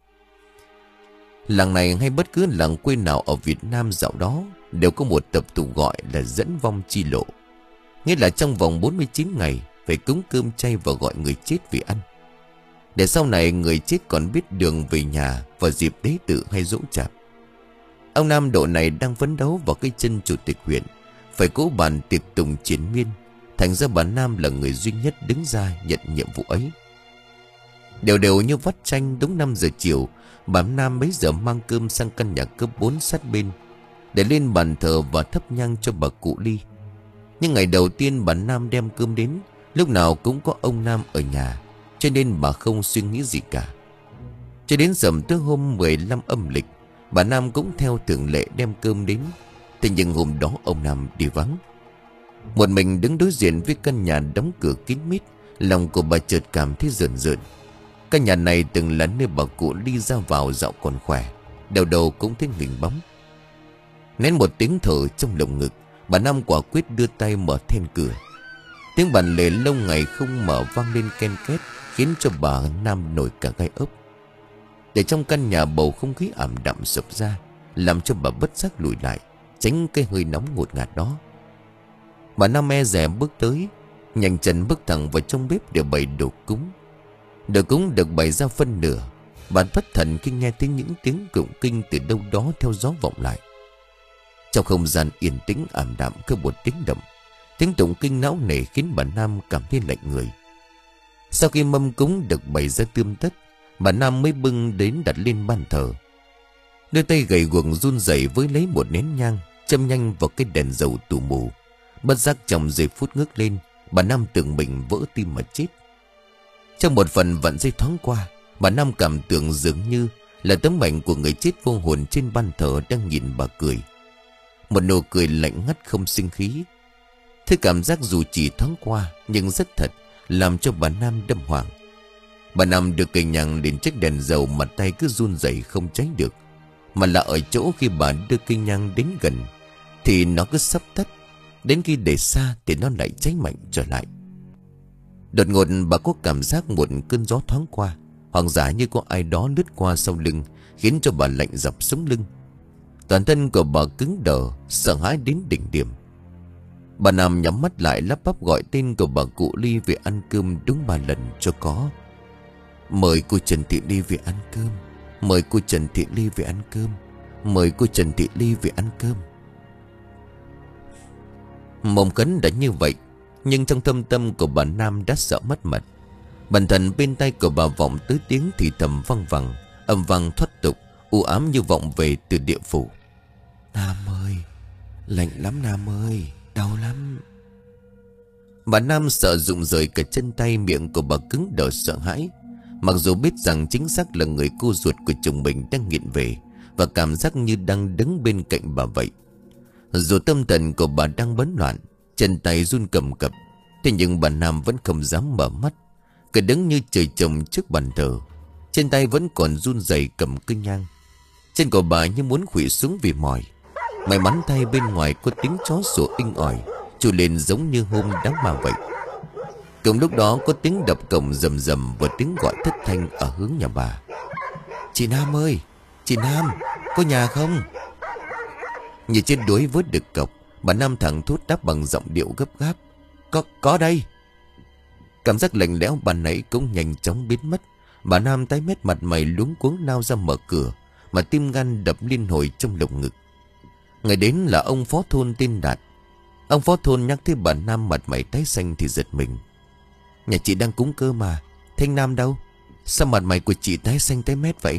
[SPEAKER 1] Làng này hay bất cứ làng quê nào ở Việt Nam dạo đó đều có một tập tục gọi là dẫn vong chi lộ. Nghĩa là trong vòng bốn mươi chín ngày phải cúng cơm chay và gọi người chết về ăn, để sau này người chết còn biết đường về nhà vào dịp tế tự hay giỗ chạp. Ông Nam độ này đang phấn đấu vào cái chân chủ tịch huyện, phải cố bàn tiệc tùng triển miên. Thành ra bà Nam là người duy nhất đứng ra nhận nhiệm vụ ấy. Đều đều như vắt chanh, đúng năm giờ chiều, bà Nam bấy giờ mang cơm sang căn nhà cấp bốn sát bên, để lên bàn thờ và thắp nhang cho bà cụ Ly. Nhưng ngày đầu tiên bà Nam đem cơm đến, lúc nào cũng có ông Nam ở nhà, cho nên bà không suy nghĩ gì cả. Cho đến rằm tới hôm mười lăm âm lịch, bà Nam cũng theo thường lệ đem cơm đến. Thế nhưng hôm đó ông Nam đi vắng. Một mình đứng đối diện với căn nhà đóng cửa kín mít, lòng của bà chợt cảm thấy rợn rợn. Căn nhà này từng là nơi bà cụ đi ra vào dạo còn khỏe, đầu đầu cũng thấy hình bóng. Nén một tiếng thở trong lồng ngực, bà Nam quả quyết đưa tay mở then cửa. Tiếng bàn lề lâu ngày không mở vang lên ken két, khiến cho bà Nam nổi cả gai ốc. Để trong căn nhà bầu không khí ảm đạm sụp ra, làm cho bà bất giác lùi lại, tránh cái hơi nóng ngột ngạt đó. Bà Nam e dè bước tới, nhanh chân bước thẳng vào trong bếp để bày đồ cúng. Đồ cúng được bày ra phân nửa. Bà thất thần khi nghe thấy những tiếng tụng kinh từ đâu đó theo gió vọng lại. Trong không gian yên tĩnh ảm đạm cứ một tiếng động, tiếng tụng kinh não nề khiến bà Nam cảm thấy lạnh người. Sau khi mâm cúng được bày ra tươm tất, bà Nam mới bưng đến đặt lên bàn thờ. Đôi tay gầy guộc run rẩy với lấy một nén nhang, châm nhanh vào cái đèn dầu tù mù. Bất giác trong giây phút ngước lên, bà Nam tưởng mình vỡ tim mà chết. Trong một phần vặn dây thoáng qua, bà Nam cảm tưởng dường như là tấm ảnh của người chết vô hồn trên ban thờ đang nhìn bà cười. Một nụ cười lạnh ngắt không sinh khí. Thứ cảm giác dù chỉ thoáng qua nhưng rất thật, làm cho bà Nam đâm hoàng. Bà Nam được cây nhang đến chiếc đèn dầu mà tay cứ run rẩy không tránh được. Mà là ở chỗ khi bà đưa cây nhang đến gần thì nó cứ sắp tắt, đến khi để xa thì nó lại cháy mạnh trở lại. Đột ngột bà có cảm giác một cơn gió thoáng qua, hoặc giả như có ai đó lướt qua sau lưng, khiến cho bà lạnh dập sống lưng. Toàn thân của bà cứng đờ, sợ hãi đến đỉnh điểm. Bà Nam nhắm mắt lại, lắp bắp gọi tên của bà cụ Ly về ăn cơm đúng ba lần cho có. Mời cô Trần Thị Ly về ăn cơm. Mời cô Trần Thị Ly về ăn cơm. Mời cô Trần Thị Ly về ăn cơm. Mộng cấn đã như vậy, nhưng trong thâm tâm của bà Nam đã sợ mất mật. Bản thân bên tay của bà vọng tới tiếng thì thầm văng vẳng, âm vang thoát tục, u ám như vọng về từ địa phủ. Nam ơi, lạnh lắm Nam ơi, đau lắm. Bà Nam sợ rụng rời cả chân tay, miệng của bà cứng đờ sợ hãi. Mặc dù biết rằng chính xác là người cô ruột của chồng mình đang nghiện về, và cảm giác như đang đứng bên cạnh bà vậy. Dù tâm thần của bà đang bấn loạn, chân tay run cầm cập, thế nhưng bà Nam vẫn không dám mở mắt. Cứ đứng như trời trồng trước bàn thờ, trên tay vẫn còn run rẩy cầm cây nhang. Chân của bà như muốn khuỵu xuống vì mỏi. May mắn thay bên ngoài có tiếng chó sủa inh ỏi, trôi lên giống như hôm đám ma vậy. Cùng lúc đó có tiếng đập cổng rầm rầm và tiếng gọi thất thanh ở hướng nhà bà. Chị Nam ơi, chị Nam, có nhà không? Như chết đuối vớt được cọc, bà Nam thẳng thốt đáp bằng giọng điệu gấp gáp. Có, có đây. Cảm giác lạnh lẽo ban nãy cũng nhanh chóng biến mất. Bà Nam tái mét, mặt mày luống cuống nao ra mở cửa, mà tim gan đập liên hồi trong lồng ngực. Người đến là ông phó thôn tên Đạt. Ông phó thôn nhắc thấy bà Nam mặt mày tái xanh thì giật mình. Nhà chị đang cúng cơ mà, Thanh Nam đâu? Sao mặt mày của chị tái xanh tái mét vậy?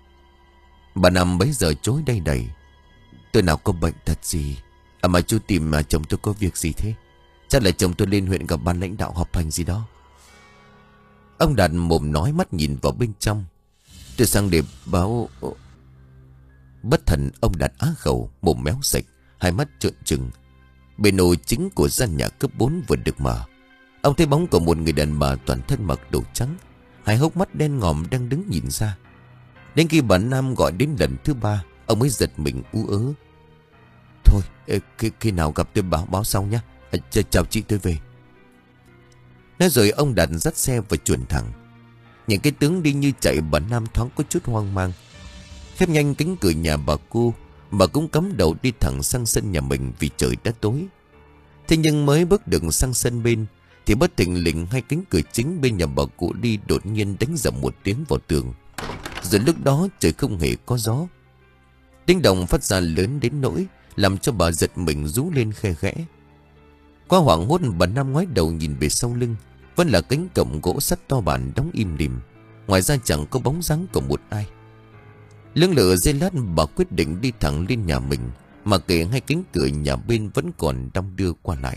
[SPEAKER 1] Bà Nam bấy giờ chối đầy đầy. Tôi nào có bệnh tật gì. À mà chú tìm mà chồng tôi có việc gì thế? Chắc là chồng tôi lên huyện gặp ban lãnh đạo họp hành gì đó. Ông Đạt mồm nói, mắt nhìn vào bên trong. Tôi sang để báo... Bất thần ông Đạt á khẩu, mồm méo sạch, hai mắt trợn trừng. Bên ô chính của gian nhà cấp bốn vừa được mở. Ông thấy bóng của một người đàn bà toàn thân mặc đồ trắng, hai hốc mắt đen ngòm đang đứng nhìn ra. Đến khi bà Nam gọi đến lần thứ ba, ông mới giật mình ú ớ. Thôi, khi, khi nào gặp tôi báo báo sau nhé. Ch chào chị, tôi về. Nói rồi ông Đạt dắt xe và chuồn thẳng. Những cái tướng đi như chạy, bà Nam thoáng có chút hoang mang. Khép nhanh cánh cửa nhà bà cô, bà cũng cắm đầu đi thẳng sang sân nhà mình vì trời đã tối. Thế nhưng mới bước được sang sân bên, thì bất thình lình hai cánh cửa chính bên nhà bà cụ đi đột nhiên đánh dầm một tiếng vào tường. Rồi lúc đó trời không hề có gió. Tiếng động phát ra lớn đến nỗi làm cho bà giật mình rú lên khe khẽ. Qua hoảng hốt, bà Nam ngoái đầu nhìn về sau lưng, vẫn là cánh cổng gỗ sắt to bản đóng im lìm. Ngoài ra chẳng có bóng dáng của một ai. Lưỡng lự giây lát, bà quyết định đi thẳng lên nhà mình, mà kể hai cánh cửa nhà bên vẫn còn đong đưa qua lại.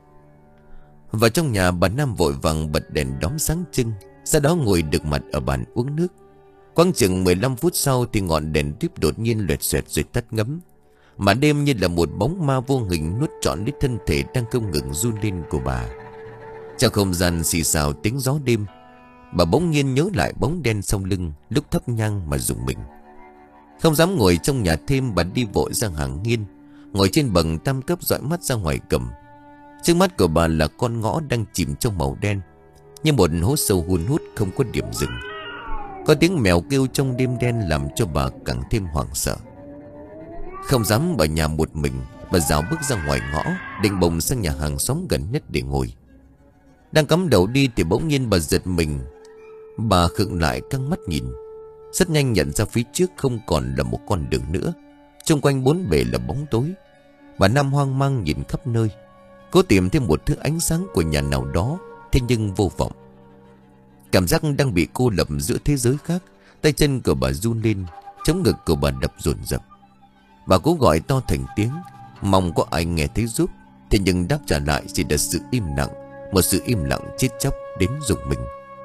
[SPEAKER 1] Và trong nhà, bà Nam vội vàng bật đèn đóm sáng trưng, sau đó ngồi được mặt ở bàn uống nước. Quang chừng mười lăm phút sau thì ngọn đèn tiếp đột nhiên loẹt xoẹt rồi tắt ngấm. Mà đêm như là một bóng ma vô hình nuốt trọn lấy thân thể đang không ngừng run lên của bà. Trong không gian xì xào tiếng gió đêm, bà bỗng nhiên nhớ lại bóng đen sau lưng, lúc thắp nhang mà rùng mình. Không dám ngồi trong nhà thêm, bà đi vội ra hàng nghiên, ngồi trên bậc tam cấp dõi mắt ra ngoài cầm. Trước mắt của bà là con ngõ đang chìm trong màu đen, như một hố sâu hun hút không có điểm dừng. Có tiếng mèo kêu trong đêm đen làm cho bà càng thêm hoảng sợ. Không dám ở nhà một mình, bà dạo bước ra ngoài ngõ, định bồng sang nhà hàng xóm gần nhất để ngồi. Đang cắm đầu đi thì bỗng nhiên bà giật mình. Bà khựng lại căng mắt nhìn. Rất nhanh nhận ra phía trước không còn là một con đường nữa, xung quanh bốn bề là bóng tối. Bà Nam hoang mang nhìn khắp nơi, cố tìm thêm một thứ ánh sáng của nhà nào đó, thế nhưng vô vọng. Cảm giác đang bị cô lập giữa thế giới khác. Tay chân của bà run lên, chống ngực của bà đập dồn dập. Bà cố gọi to thành tiếng, mong có ai nghe thấy giúp. Thế nhưng đáp trả lại chỉ là sự im lặng, một sự im lặng chết chóc đến rùng mình.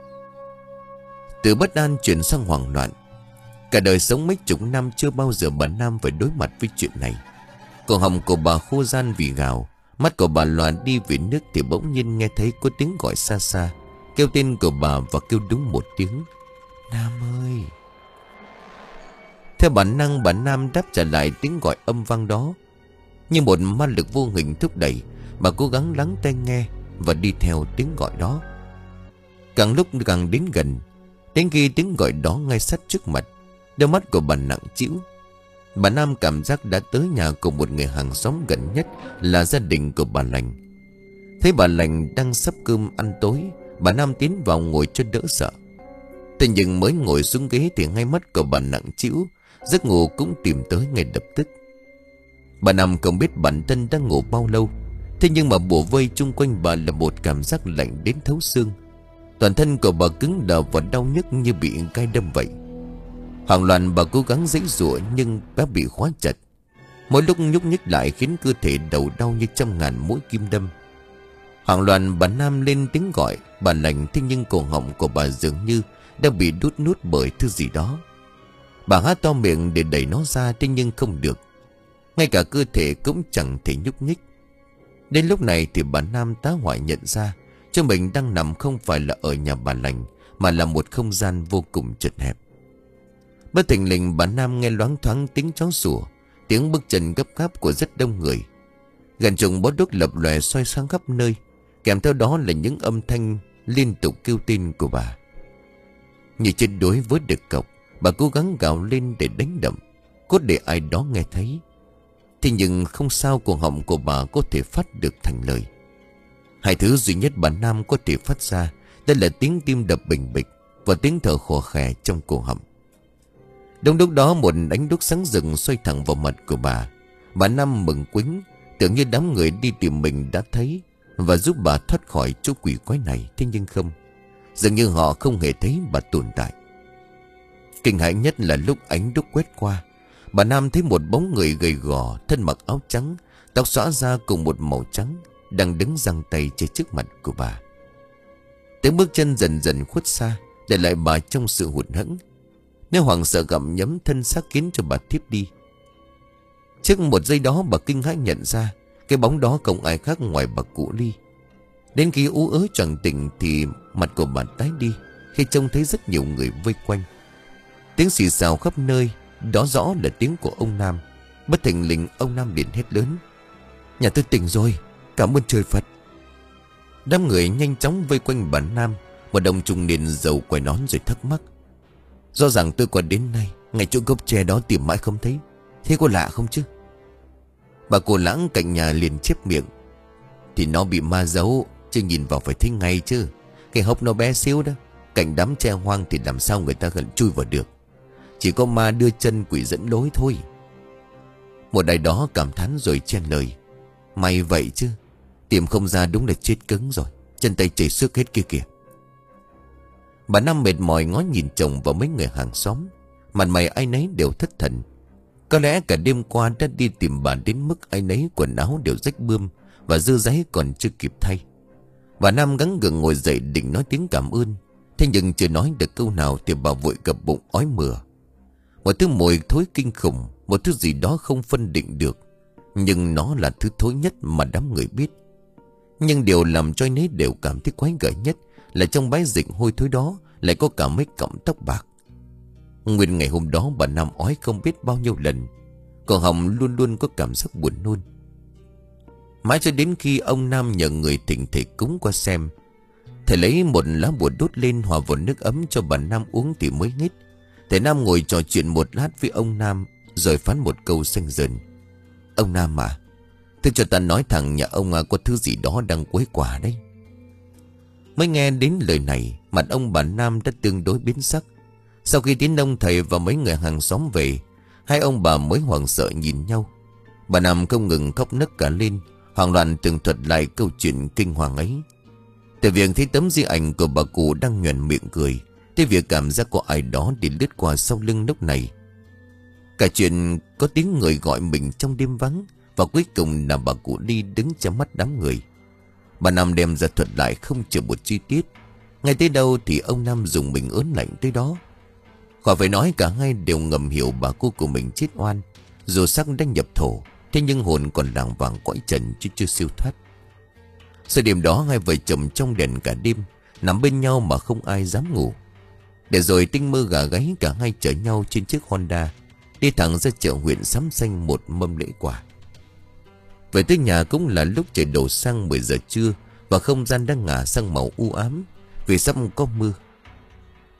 [SPEAKER 1] Từ bất an chuyển sang hoảng loạn. Cả đời sống mấy chục năm chưa bao giờ bà Nam phải đối mặt với chuyện này. Cổ họng của bà khô ran vì gào, mắt của bà loạn đi vì nước. Thì bỗng nhiên nghe thấy có tiếng gọi xa xa, kêu tên của bà và kêu đúng một tiếng: Nam ơi. Theo bản năng, bà Nam đáp trả lại tiếng gọi âm vang đó. Như một ma lực vô hình thúc đẩy, bà cố gắng lắng tai nghe và đi theo tiếng gọi đó. Càng lúc càng đến gần, Đến khi tiếng gọi đó ngay sát trước mặt, đôi mắt của bà nặng trĩu. Bà Nam cảm giác đã tới nhà của một người hàng xóm gần nhất là gia đình của bà Lành. Thấy bà Lành đang sắp cơm ăn tối, bà Nam tiến vào ngồi cho đỡ sợ. Thế nhưng mới ngồi xuống ghế thì ngay mắt của bà nặng trĩu, giấc ngủ cũng tìm tới ngay lập tức. Bà Nam không biết bản thân đang ngủ bao lâu, thế nhưng mà bủa vây chung quanh bà là một cảm giác lạnh đến thấu xương. Toàn thân của bà cứng đờ và đau nhức như bị gai đâm vậy. Hoảng loạn bà cố gắng giãy giụa nhưng đã bị khóa chặt. Mỗi lúc nhúc nhích lại khiến cơ thể đầu đau như trăm ngàn mũi kim đâm. Hoảng loạn bà Nam lên tiếng gọi bà Lành, thế nhưng cổ họng của bà dường như đã bị đút nút bởi thứ gì đó. Bà há to miệng để đẩy nó ra, thế nhưng không được. Ngay cả cơ thể cũng chẳng thể nhúc nhích. Đến lúc này thì bà Nam tá hỏa nhận ra cho mình đang nằm không phải là ở nhà bà Lành, mà là một không gian vô cùng chật hẹp. Bất thình lình bà Nam nghe loáng thoáng tiếng chó sủa, tiếng bước chân gấp gáp của rất đông người. Gần chừng bó đuốc lập lòe soi sáng khắp nơi, kèm theo đó là những âm thanh liên tục kêu tên của bà. Như chết đuối với đực cọc, bà cố gắng gào lên để đánh đập, cốt để ai đó nghe thấy. Thế nhưng không sao cổ họng của bà có thể phát được thành lời. Hai thứ duy nhất bà Nam có thể phát ra đó là tiếng tim đập bình bịch và tiếng thở khò khè trong cổ họng. Đúng lúc đó một ánh đuốc sáng rừng xoay thẳng vào mặt của bà. Bà Nam mừng quính, tưởng như đám người đi tìm mình đã thấy và giúp bà thoát khỏi chỗ quỷ quái này. Thế nhưng không, dường như họ không hề thấy bà tồn tại. Kinh hãi nhất là lúc ánh đuốc quét qua, bà Nam thấy một bóng người gầy gò, thân mặc áo trắng, tóc xõa ra cùng một màu trắng, đang đứng giằng tay trên trước mặt của bà. Tiếng bước chân dần dần khuất xa, để lại bà trong sự hụt hẫng. Nếu hoảng sợ gặm nhấm thân xác khiến cho bà thiếp đi. Trước một giây đó bà kinh hãi nhận ra cái bóng đó không ai khác ngoài bà cụ Ly. Đến khi ú ớ choàng tỉnh thì mặt của bà tái đi khi trông thấy rất nhiều người vây quanh. Tiếng xì xào khắp nơi, đó rõ là tiếng của ông Nam. Bất thình lình ông Nam liền hét lớn: "Nhà tôi tỉnh rồi, cảm ơn trời Phật." Đám người nhanh chóng vây quanh bà Nam. Một ông trung niên giàu quai nón rồi thắc mắc: "Rõ ràng tôi qua đến nay, ngay chỗ gốc tre đó tìm mãi không thấy, thế có lạ không chứ?" Bà cô Lãng cạnh nhà liền chép miệng: "Thì nó bị ma giấu, chứ nhìn vào phải thấy ngay chứ. Cái hốc nó bé xíu đó, cạnh đám tre hoang thì làm sao người ta gần chui vào được. Chỉ có ma đưa chân quỷ dẫn lối thôi." Một ai đó cảm thán rồi chen lời: "May vậy chứ, tìm không ra đúng là chết cứng rồi, chân tay chảy xước hết kia kìa." Bà Năm mệt mỏi ngó nhìn chồng và mấy người hàng xóm, mặt mày ai nấy đều thất thần. Có lẽ cả đêm qua đã đi tìm bà đến mức ai nấy quần áo đều rách bươm và dơ dáy còn chưa kịp thay. Bà Năm gắng gượng ngồi dậy định nói tiếng cảm ơn, thế nhưng chưa nói được câu nào thì bà vội gập bụng ói mửa. Một thứ mùi thối kinh khủng, một thứ gì đó không phân định được, nhưng nó là thứ thối nhất mà đám người biết. Nhưng điều làm cho ai nấy đều cảm thấy quái gở nhất là trong bãi dịch hôi thối đó lại có cả mấy cọng tóc bạc. Nguyên ngày hôm đó bà Năm ói không biết bao nhiêu lần, còn họng luôn luôn có cảm giác buồn nôn. Mãi cho đến khi ông Nam nhờ người thỉnh thầy cúng qua xem, thầy lấy một lá bùa đốt lên hòa vào nước ấm cho bà Nam uống thì mới hết. Thầy Nam ngồi trò chuyện một lát với ông Nam rồi phán một câu xanh dần: "Ông Nam à, tôi cho ta nói thẳng, nhà ông có thứ gì đó đang quấy quả đấy." Mới nghe đến lời này, mặt ông bà Nam đã tương đối biến sắc. Sau khi tiến ông thầy và mấy người hàng xóm về, hai ông bà mới hoảng sợ nhìn nhau. Bà Nam không ngừng khóc nấc cả lên, hoảng loạn tường thuật lại câu chuyện kinh hoàng ấy. Từ việc thấy tấm di ảnh của bà cụ đang nhoẻn miệng cười, tới việc cảm giác có ai đó đi lướt qua sau lưng lúc này. Cả chuyện có tiếng người gọi mình trong đêm vắng, và cuối cùng là bà cụ Ly đứng trong mắt đám người. Bà Nam đem ra thuật lại không chừa một chi tiết. Ngay tới đâu thì ông Nam dùng mình ớn lạnh tới đó. Khỏi phải nói cả hai đều ngầm hiểu bà cô của mình chết oan. Dù xác đã nhập thổ, thế nhưng hồn còn lảng vảng cõi trần chứ chưa siêu thoát. Sau đêm đó hai vợ chồng trong đèn cả đêm, nằm bên nhau mà không ai dám ngủ. Để rồi tinh mơ gà gáy, cả hai chở nhau trên chiếc Honda đi thẳng ra chợ huyện sắm xanh một mâm lễ quả. Về tới nhà cũng là lúc trời đổ sang mười giờ trưa, và không gian đang ngả sang màu u ám vì sắp có mưa.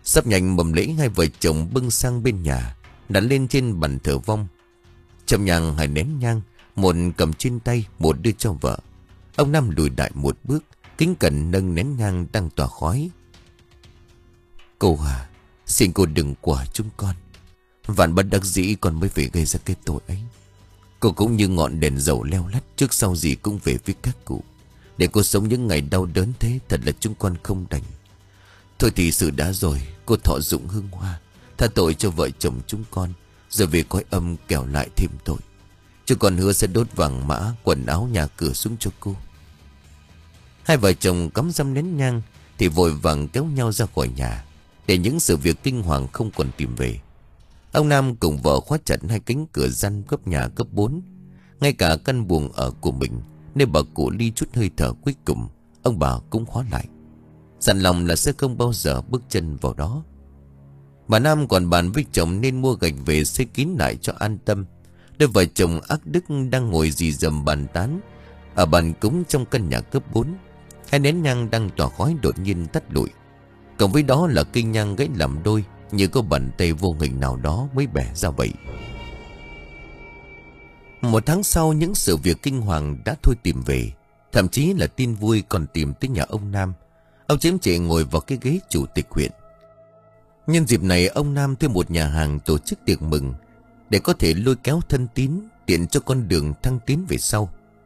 [SPEAKER 1] Sắp nhanh mầm lễ, hai vợ chồng bưng sang bên nhà, đặt lên trên bàn thờ vong. Châm nhang hai nén nhang, một cầm trên tay, một đưa cho vợ. Ông Năm lùi lại một bước, kính cẩn nâng nén nhang đang tỏa khói. Cô à, xin cô đừng quả chúng con. Vạn bất đắc dĩ con mới phải gây ra cái tội ấy. Cô cũng như ngọn đèn dầu leo lắt, trước sau gì cũng về với các cụ. Để cô sống những ngày đau đớn thế, thật là chúng con không đành. Thôi thì sự đã rồi, cô thọ dụng hương hoa, tha tội cho vợ chồng chúng con, rồi về cõi âm kẻo lại thêm tội. Chúng con hứa sẽ đốt vàng mã, quần áo, nhà cửa xuống cho cô. Hai vợ chồng cắm răm nén nhang thì vội vàng kéo nhau ra khỏi nhà, để những sự việc kinh hoàng không còn tìm về. Ông Nam cùng vợ khóa chặt hai cánh cửa gian cấp nhà cấp bốn. Ngay cả căn buồng ở của mình, nơi bà cụ Ly chút hơi thở cuối cùng, ông bà cũng khóa lại, dặn lòng là sẽ không bao giờ bước chân vào đó. Bà Nam còn bàn với chồng nên mua gạch về xây kín lại cho an tâm. Đôi vợ chồng ác đức đang ngồi rì rầm bàn tán ở bàn cúng trong căn nhà cấp bốn. Hai nén nhang đang tỏa khói đột nhiên tắt lụi, cộng với đó là cây nhang gãy làm đôi, như có bàn tay vô hình nào đó mới bẻ ra vậy. Một tháng sau, những sự việc kinh hoàng đã thôi tìm về. Thậm chí là tin vui còn tìm tới nhà ông Nam. Ông chiếm trệ ngồi vào cái ghế chủ tịch huyện. Nhân dịp này, ông Nam thuê một nhà hàng tổ chức tiệc mừng, để có thể lôi kéo thân tín, tiện cho con đường thăng tiến về sau.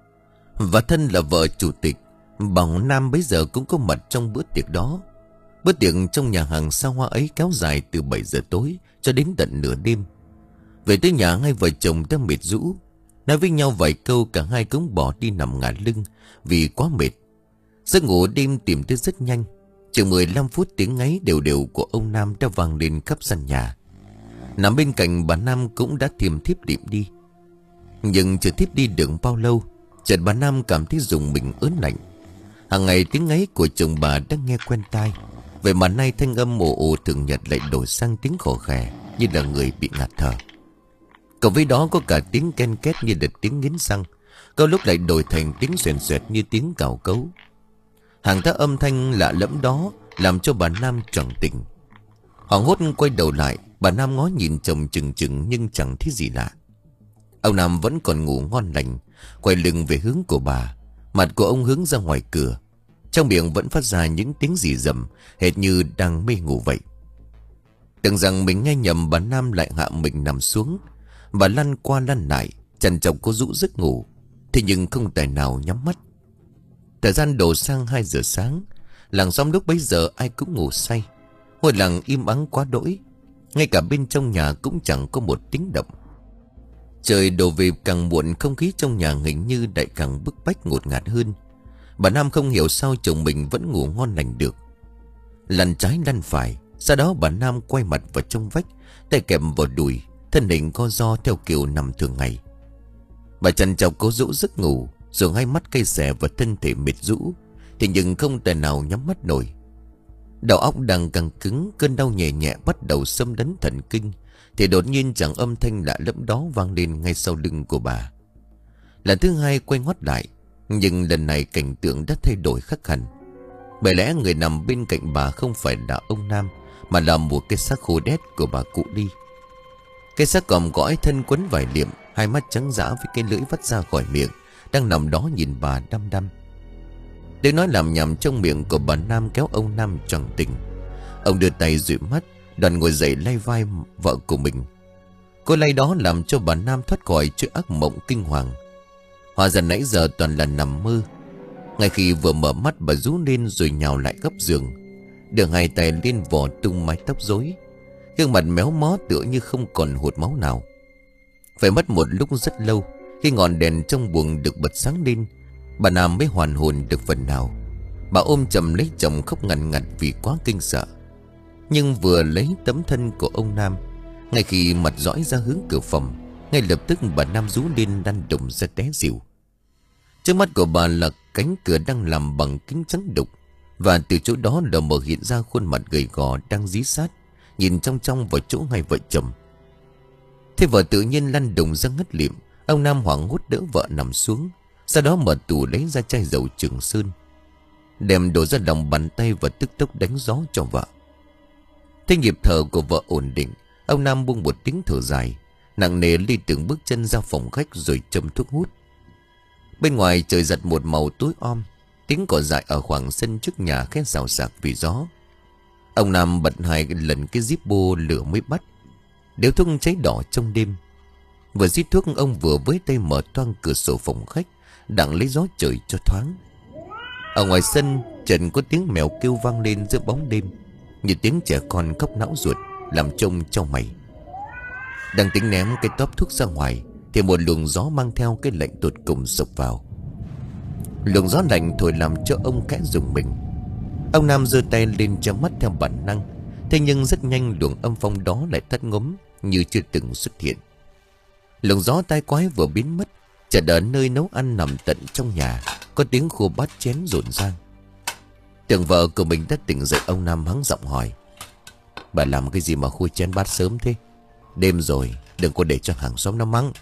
[SPEAKER 1] Và thân là vợ chủ tịch, bà Nam bấy giờ cũng có mặt trong bữa tiệc đó. Bữa tiệc trong nhà hàng xa hoa ấy kéo dài từ bảy giờ tối cho đến tận nửa đêm. Về tới nhà, hai vợ chồng đang mệt rũ, nói với nhau vài câu, cả hai cũng bỏ đi nằm ngả lưng vì quá mệt. Giấc ngủ đêm tìm tới rất nhanh. Chừng mười lăm phút, tiếng ngáy đều đều của ông Nam đã vang lên khắp sân nhà. Nằm bên cạnh bà Nam cũng đã thiềm thiếp đệm đi. Nhưng chưa thiếp đi được bao lâu, chợt bà Nam cảm thấy rùng mình ớn lạnh. Hàng ngày tiếng ngáy của chồng bà đang nghe quen tai, vậy mà nay thanh âm ồ ồ thường nhật lại đổi sang tiếng khò khè, như là người bị ngạt thở. Cộng với đó có cả tiếng ken két như là tiếng nghiến răng, có lúc lại đổi thành tiếng xoèn xoẹt như tiếng cào cấu. Hàng tá âm thanh lạ lẫm đó làm cho bà Nam choàng tỉnh. Hoảng hốt quay đầu lại, bà Nam ngó nhìn chồng chừng chừng nhưng chẳng thấy gì lạ. Ông Nam vẫn còn ngủ ngon lành, quay lưng về hướng của bà. Mặt của ông hướng ra ngoài cửa, trong miệng vẫn phát ra những tiếng rì rầm, hệt như đang mê ngủ vậy. Tưởng rằng mình nghe nhầm, bà Nam lại hạ mình nằm xuống. Bà lăn qua lăn lại, trằn trọc cố dụ giấc ngủ, thế nhưng không tài nào nhắm mắt. Thời gian đổ sang hai giờ sáng. Làng xóm lúc bấy giờ ai cũng ngủ say. Ngôi làng im ắng quá đỗi, ngay cả bên trong nhà cũng chẳng có một tiếng động. Trời đổ về càng muộn, không khí trong nhà hình như lại càng bức bách ngột ngạt hơn. Bà Nam không hiểu sao chồng mình vẫn ngủ ngon lành được. Lăn trái lăn phải, sau đó bà Nam quay mặt vào trong vách, tay kèm vào đùi, thân hình co ro theo kiểu nằm thường ngày. Bà trằn trọc cố dỗ giấc ngủ, rồi hai mắt cay xè và thân thể mệt rũ, thì nhưng không thể nào nhắm mắt nổi. Đầu óc đang căng cứng, cơn đau nhẹ nhẹ bắt đầu xâm lấn thần kinh, thì đột nhiên chẳng âm thanh lạ lẫm đó vang lên ngay sau lưng của bà. Lần thứ hai quay ngoắt lại, nhưng lần này cảnh tượng đã thay đổi khác hẳn. Bởi lẽ người nằm bên cạnh bà không phải là ông Nam, mà là một cái xác khô đét của bà cụ Ly. Cái xác còm cõi, thân quấn vải liệm, hai mắt trắng dã với cái lưỡi vắt ra khỏi miệng, đang nằm đó nhìn bà đăm đăm. Tiếng nói làm nhầm trong miệng của bà Nam kéo ông Nam choàng tỉnh. Ông đưa tay dụi mắt, đoàn ngồi dậy lay vai vợ của mình. Cô lay đó làm cho bà Nam thoát khỏi chuỗi ác mộng kinh hoàng. Hóa ra nãy giờ toàn là nằm mơ. Ngay khi vừa mở mắt, bà rú lên rồi nhào lại góc giường, đưa hai tay lên vò tung mái tóc rối, gương mặt méo mó tựa như không còn hột máu nào. Phải mất một lúc rất lâu, khi ngọn đèn trong buồng được bật sáng lên, bà Nam mới hoàn hồn được phần nào. Bà ôm chầm lấy chồng khóc ngằn ngặt vì quá kinh sợ. Nhưng vừa lấy tấm thân của ông Nam, ngay khi mặt dõi ra hướng cửa phòng, ngay lập tức bà Nam rú lên lăn đùng ra té xỉu. Trước mắt của bà là cánh cửa đang làm bằng kính trắng đục, và từ chỗ đó lờ mờ hiện ra khuôn mặt gầy gò đang dí sát, nhìn trong trong vào chỗ hai vợ chồng. Thế vợ tự nhiên lăn đùng ra ngất lịm. Ông Nam hoảng hốt đỡ vợ nằm xuống, sau đó mở tủ lấy ra chai dầu Trường Sơn, đem đổ ra lòng bàn tay và tức tốc đánh gió cho vợ. Thế nhịp thở của vợ ổn định, ông Nam buông một tiếng thở dài, nặng nề đi từng bước chân ra phòng khách rồi châm thuốc hút. Bên ngoài trời giật một màu tối om, tiếng cỏ dại ở khoảng sân trước nhà khét xào xạc vì gió. Ông Nam bật hai lần cái Zippo lửa mới bắt. Điếu thuốc cháy đỏ trong đêm. Vừa rít thuốc, ông vừa với tay mở toang cửa sổ phòng khách, đặng lấy gió trời cho thoáng. Ở ngoài sân trần có tiếng mèo kêu vang lên giữa bóng đêm, như tiếng trẻ con khóc não ruột, làm trông trong mày. Đang tính ném cái tóp thuốc ra ngoài thì một luồng gió mang theo cái lạnh tột cùng sộc vào. Luồng gió lạnh thổi làm cho ông khẽ rùng mình. Ông Nam giơ tay lên che mắt theo bản năng. Thế nhưng rất nhanh luồng âm phong đó lại tắt ngấm như chưa từng xuất hiện. Luồng gió tai quái vừa biến mất, chợt ở nơi nấu ăn nằm tận trong nhà có tiếng khô bát chén rộn rang. Tưởng vợ của mình đã tỉnh dậy, ông Nam hắng giọng hỏi: "Bà làm cái gì mà khui chén bát sớm thế? Đêm rồi, đừng có để cho hàng xóm nó mắng."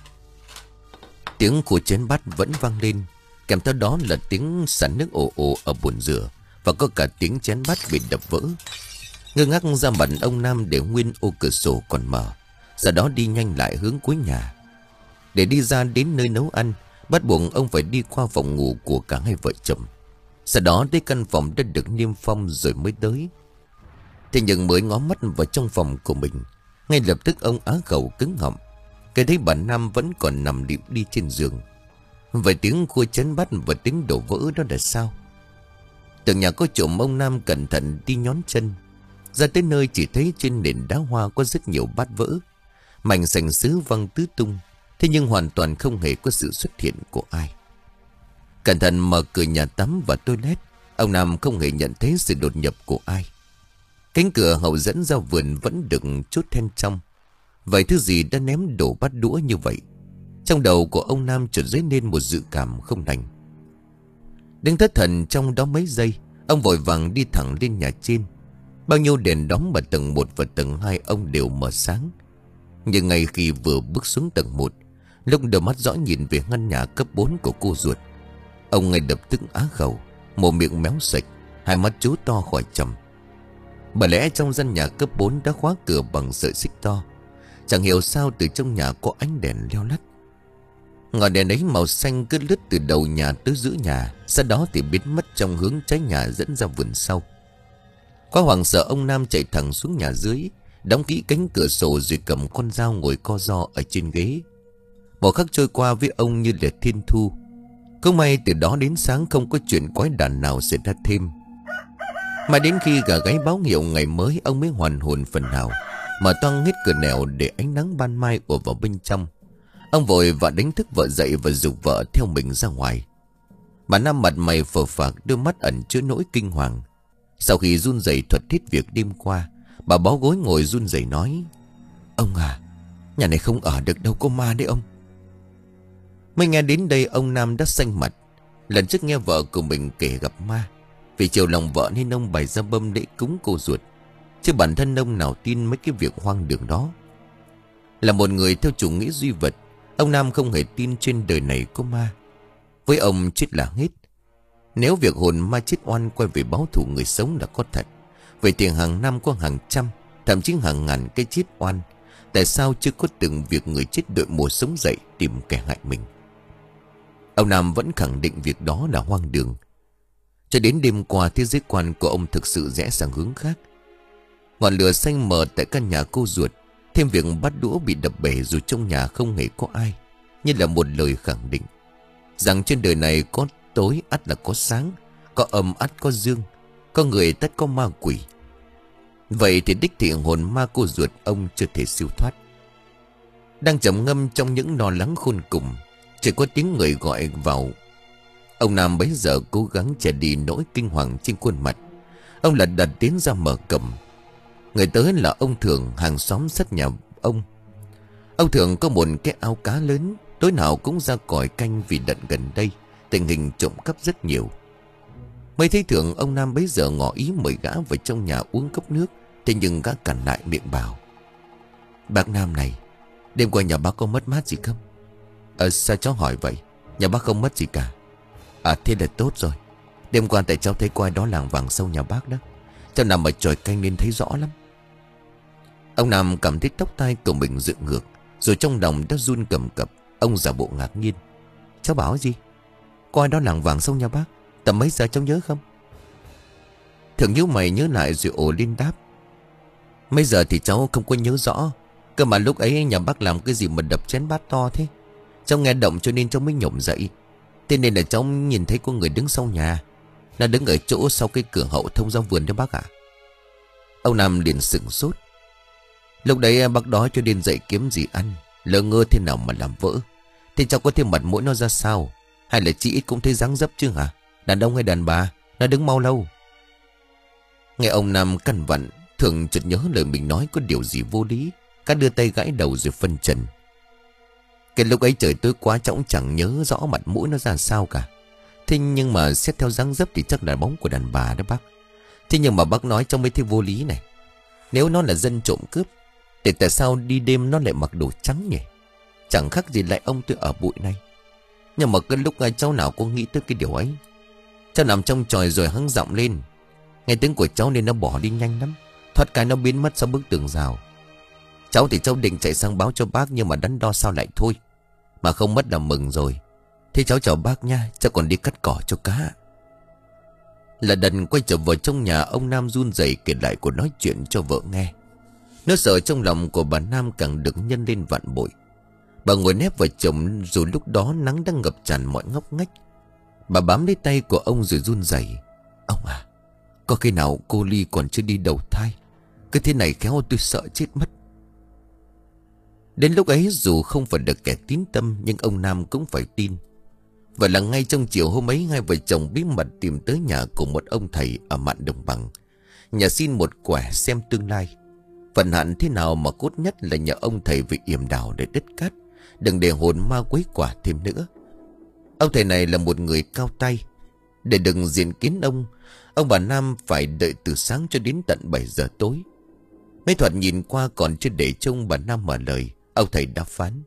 [SPEAKER 1] Tiếng khui chén bát vẫn vang lên, kèm theo đó là tiếng xả nước ồ ồ ở bồn rửa, và có cả tiếng chén bát bị đập vỡ. Ngơ ngác ra mặt, ông Nam để nguyên ô cửa sổ còn mở, sau đó đi nhanh lại hướng cuối nhà. Để đi ra đến nơi nấu ăn, bắt buộc ông phải đi qua phòng ngủ của cả hai vợ chồng. Sau đó tới căn phòng đã được niêm phong rồi mới tới. Thế nhưng mới ngó mắt vào trong phòng của mình, ngay lập tức ông á khẩu cứng họng. Cái thấy bà Nam vẫn còn nằm lịm đi trên giường. Vậy tiếng khui chén bát và tiếng đổ vỡ đó là sao? Tưởng nhà có trộm, ông Nam cẩn thận đi nhón chân. Ra tới nơi chỉ thấy trên nền đá hoa có rất nhiều bát vỡ, mảnh sành sứ văng tứ tung. Thế nhưng hoàn toàn không hề có sự xuất hiện của ai. Cẩn thận mở cửa nhà tắm và toilet, ông Nam không hề nhận thấy sự đột nhập của ai. Cánh cửa hậu dẫn ra vườn vẫn được chốt then trong. Vậy thứ gì đã ném đổ bát đũa như vậy? Trong đầu của ông Nam chợt dấy lên một dự cảm không lành. Đứng thất thần trong đó mấy giây, ông vội vàng đi thẳng lên nhà trên. Bao nhiêu đèn đóm ở tầng một và tầng hai ông đều mở sáng. Nhưng ngay khi vừa bước xuống tầng một, lúc đôi mắt dõi nhìn về ngăn nhà cấp bốn của cô ruột, ông ngay lập tức á khẩu, mồm miệng méo sạch, hai mắt chú to khỏi trầm. Bởi lẽ trong gian nhà cấp bốn đã khóa cửa bằng sợi xích to. Chẳng hiểu sao từ trong nhà có ánh đèn leo lắt. Ngọn đèn ấy màu xanh cứ lướt từ đầu nhà tới giữa nhà, sau đó thì biến mất trong hướng trái nhà dẫn ra vườn sau. Quá hoảng sợ, ông Nam chạy thẳng xuống nhà dưới, đóng kỹ cánh cửa sổ rồi cầm con dao ngồi co ro ở trên ghế. Một khắc trôi qua với ông như là thiên thu. Không may từ đó đến sáng không có chuyện quái đản nào xảy ra thêm. Mà đến khi gà gáy báo hiệu ngày mới, ông mới hoàn hồn phần nào, mở toang hết cửa nẻo để ánh nắng ban mai ùa vào bên trong. Ông vội và đánh thức vợ dậy và giục vợ theo mình ra ngoài. Bà Nam mặt mày phờ phạc, đôi mắt ẩn chứa nỗi kinh hoàng. Sau khi run rẩy thuật hết việc đêm qua, bà bó gối ngồi run rẩy nói: "Ông à, nhà này không ở được đâu, có ma đấy ông." Mới nghe đến đây, ông Nam đã xanh mặt. Lần trước nghe vợ của mình kể gặp ma, vì chiều lòng vợ nên ông bày ra bâm lễ cúng cô ruột, chứ bản thân ông nào tin mấy cái việc hoang đường đó. Là một người theo chủ nghĩa duy vật, ông Nam không hề tin trên đời này có ma. Với ông chết là hết. Nếu việc hồn ma chết oan quay về báo thù người sống là có thật, vậy thì hàng năm có hàng trăm, thậm chí hàng ngàn cái chết oan, tại sao chưa có từng việc người chết đội mùa sống dậy tìm kẻ hại mình? Ông Nam vẫn khẳng định việc đó là hoang đường. Cho đến đêm qua, thế giới quan của ông thực sự rẽ sang hướng khác. Ngọn lửa xanh mờ tại căn nhà cô ruột, thêm việc bát đũa bị đập bể dù trong nhà không hề có ai, như là một lời khẳng định rằng trên đời này có tối ắt là có sáng, có âm ắt có dương, có người tất có ma quỷ. Vậy thì đích thị hồn ma cô ruột ông chưa thể siêu thoát. Đang trầm ngâm trong những lo lắng khôn cùng, chỉ có tiếng người gọi vào. Ông Nam bấy giờ cố gắng che đi nỗi kinh hoàng trên khuôn mặt. Ông lật đật tiến ra mở cổng. Người tới là ông Thường, hàng xóm sát nhà ông. Ông Thường có một cái ao cá lớn, tối nào cũng ra còi canh vì đận gần đây tình hình trộm cắp rất nhiều. Mới thấy Thường, ông Nam bấy giờ ngỏ ý mời gã vào trong nhà uống cốc nước. Thế nhưng gã cản lại miệng bảo: "Bác Nam này, đêm qua nhà bác có mất mát gì không?" "Ờ sao cháu hỏi vậy? Nhà bác không mất gì cả." "À thế là tốt rồi. Đêm qua tại cháu thấy coi đó làng vàng sau nhà bác đó. Cháu nằm ở chòi canh nên thấy rõ lắm." Ông Nam cảm thấy tóc tai của mình dựng ngược, rồi trong lòng đã run cầm cập. Ông giả bộ ngạc nhiên. Cháu bảo gì? Coi đó làng vàng sông nhà bác. Tầm mấy giờ cháu nhớ không? Thường nhíu mày nhớ lại rồi ồ lên đáp. Mấy giờ thì cháu không có nhớ rõ. Cơ mà lúc ấy nhà bác làm cái gì mà đập chén bát to thế. Cháu nghe động cho nên cháu mới nhổm dậy. Thế nên là cháu nhìn thấy có người đứng sau nhà. Nó đứng ở chỗ sau cái cửa hậu thông ra vườn đó bác ạ. Ông Nam liền sửng sốt. Lúc đấy bác đói cho nên dậy kiếm gì ăn. Lỡ ngơ thế nào mà làm vỡ. Thế cháu có thêm mặt mũi nó ra sao? Hay là chị ít cũng thấy dáng dấp chứ hả? Đàn ông hay đàn bà? Nó đứng mau lâu. Nghe ông Nam căn vặn, Thường chợt nhớ lời mình nói có điều gì vô lý. Cả đưa tay gãi đầu rồi phân trần. Cái lúc ấy trời tối quá cháu cũng chẳng nhớ rõ mặt mũi nó ra sao cả. Thế nhưng mà xét theo dáng dấp thì chắc là bóng của đàn bà đó bác. Thế nhưng mà bác nói trong mấy thứ vô lý này. Nếu nó là dân trộm cướp thì tại sao đi đêm nó lại mặc đồ trắng nhỉ? Chẳng khác gì lại ông tôi ở bụi này. Nhưng mà cái lúc cháu nào có nghĩ tới cái điều ấy. Cháu nằm trong tròi rồi hắng giọng lên. Nghe tiếng của cháu nên nó bỏ đi nhanh lắm. Thoát cái nó biến mất sau bức tường rào. Cháu thì cháu định chạy sang báo cho bác, nhưng mà đắn đo sao lại thôi. Mà không mất là mừng rồi. Thế cháu chào bác nha, cháu còn đi cắt cỏ cho cá. Là đần quay trở vào trong nhà, ông Nam run rẩy kể lại cuộc nói chuyện cho vợ nghe. Nỗi sợ trong lòng của bà Nam càng được nhân lên vạn bội. Bà ngồi nép vào chồng, dù lúc đó nắng đang ngập tràn mọi ngóc ngách. Bà bám lấy tay của ông rồi run rẩy. Ông à, có khi nào cô Ly còn chưa đi đầu thai? Cứ thế này khéo tôi sợ chết mất. Đến lúc ấy dù không phải được kẻ tín tâm, nhưng ông Nam cũng phải tin. Vậy là ngay trong chiều hôm ấy, hai vợ chồng bí mật tìm tới nhà của một ông thầy ở mạn Đồng Bằng. Nhà xin một quẻ xem tương lai. Vận hạn thế nào mà cốt nhất là nhờ ông thầy về yểm đào để đất cát, đừng để hồn ma quấy quả thêm nữa. Ông thầy này là một người cao tay. Để đừng diện kiến ông, ông bà Nam phải đợi từ sáng cho đến tận bảy giờ tối. Mấy thoạt nhìn qua còn chưa để trông bà Nam mở lời, ông thầy đã phán.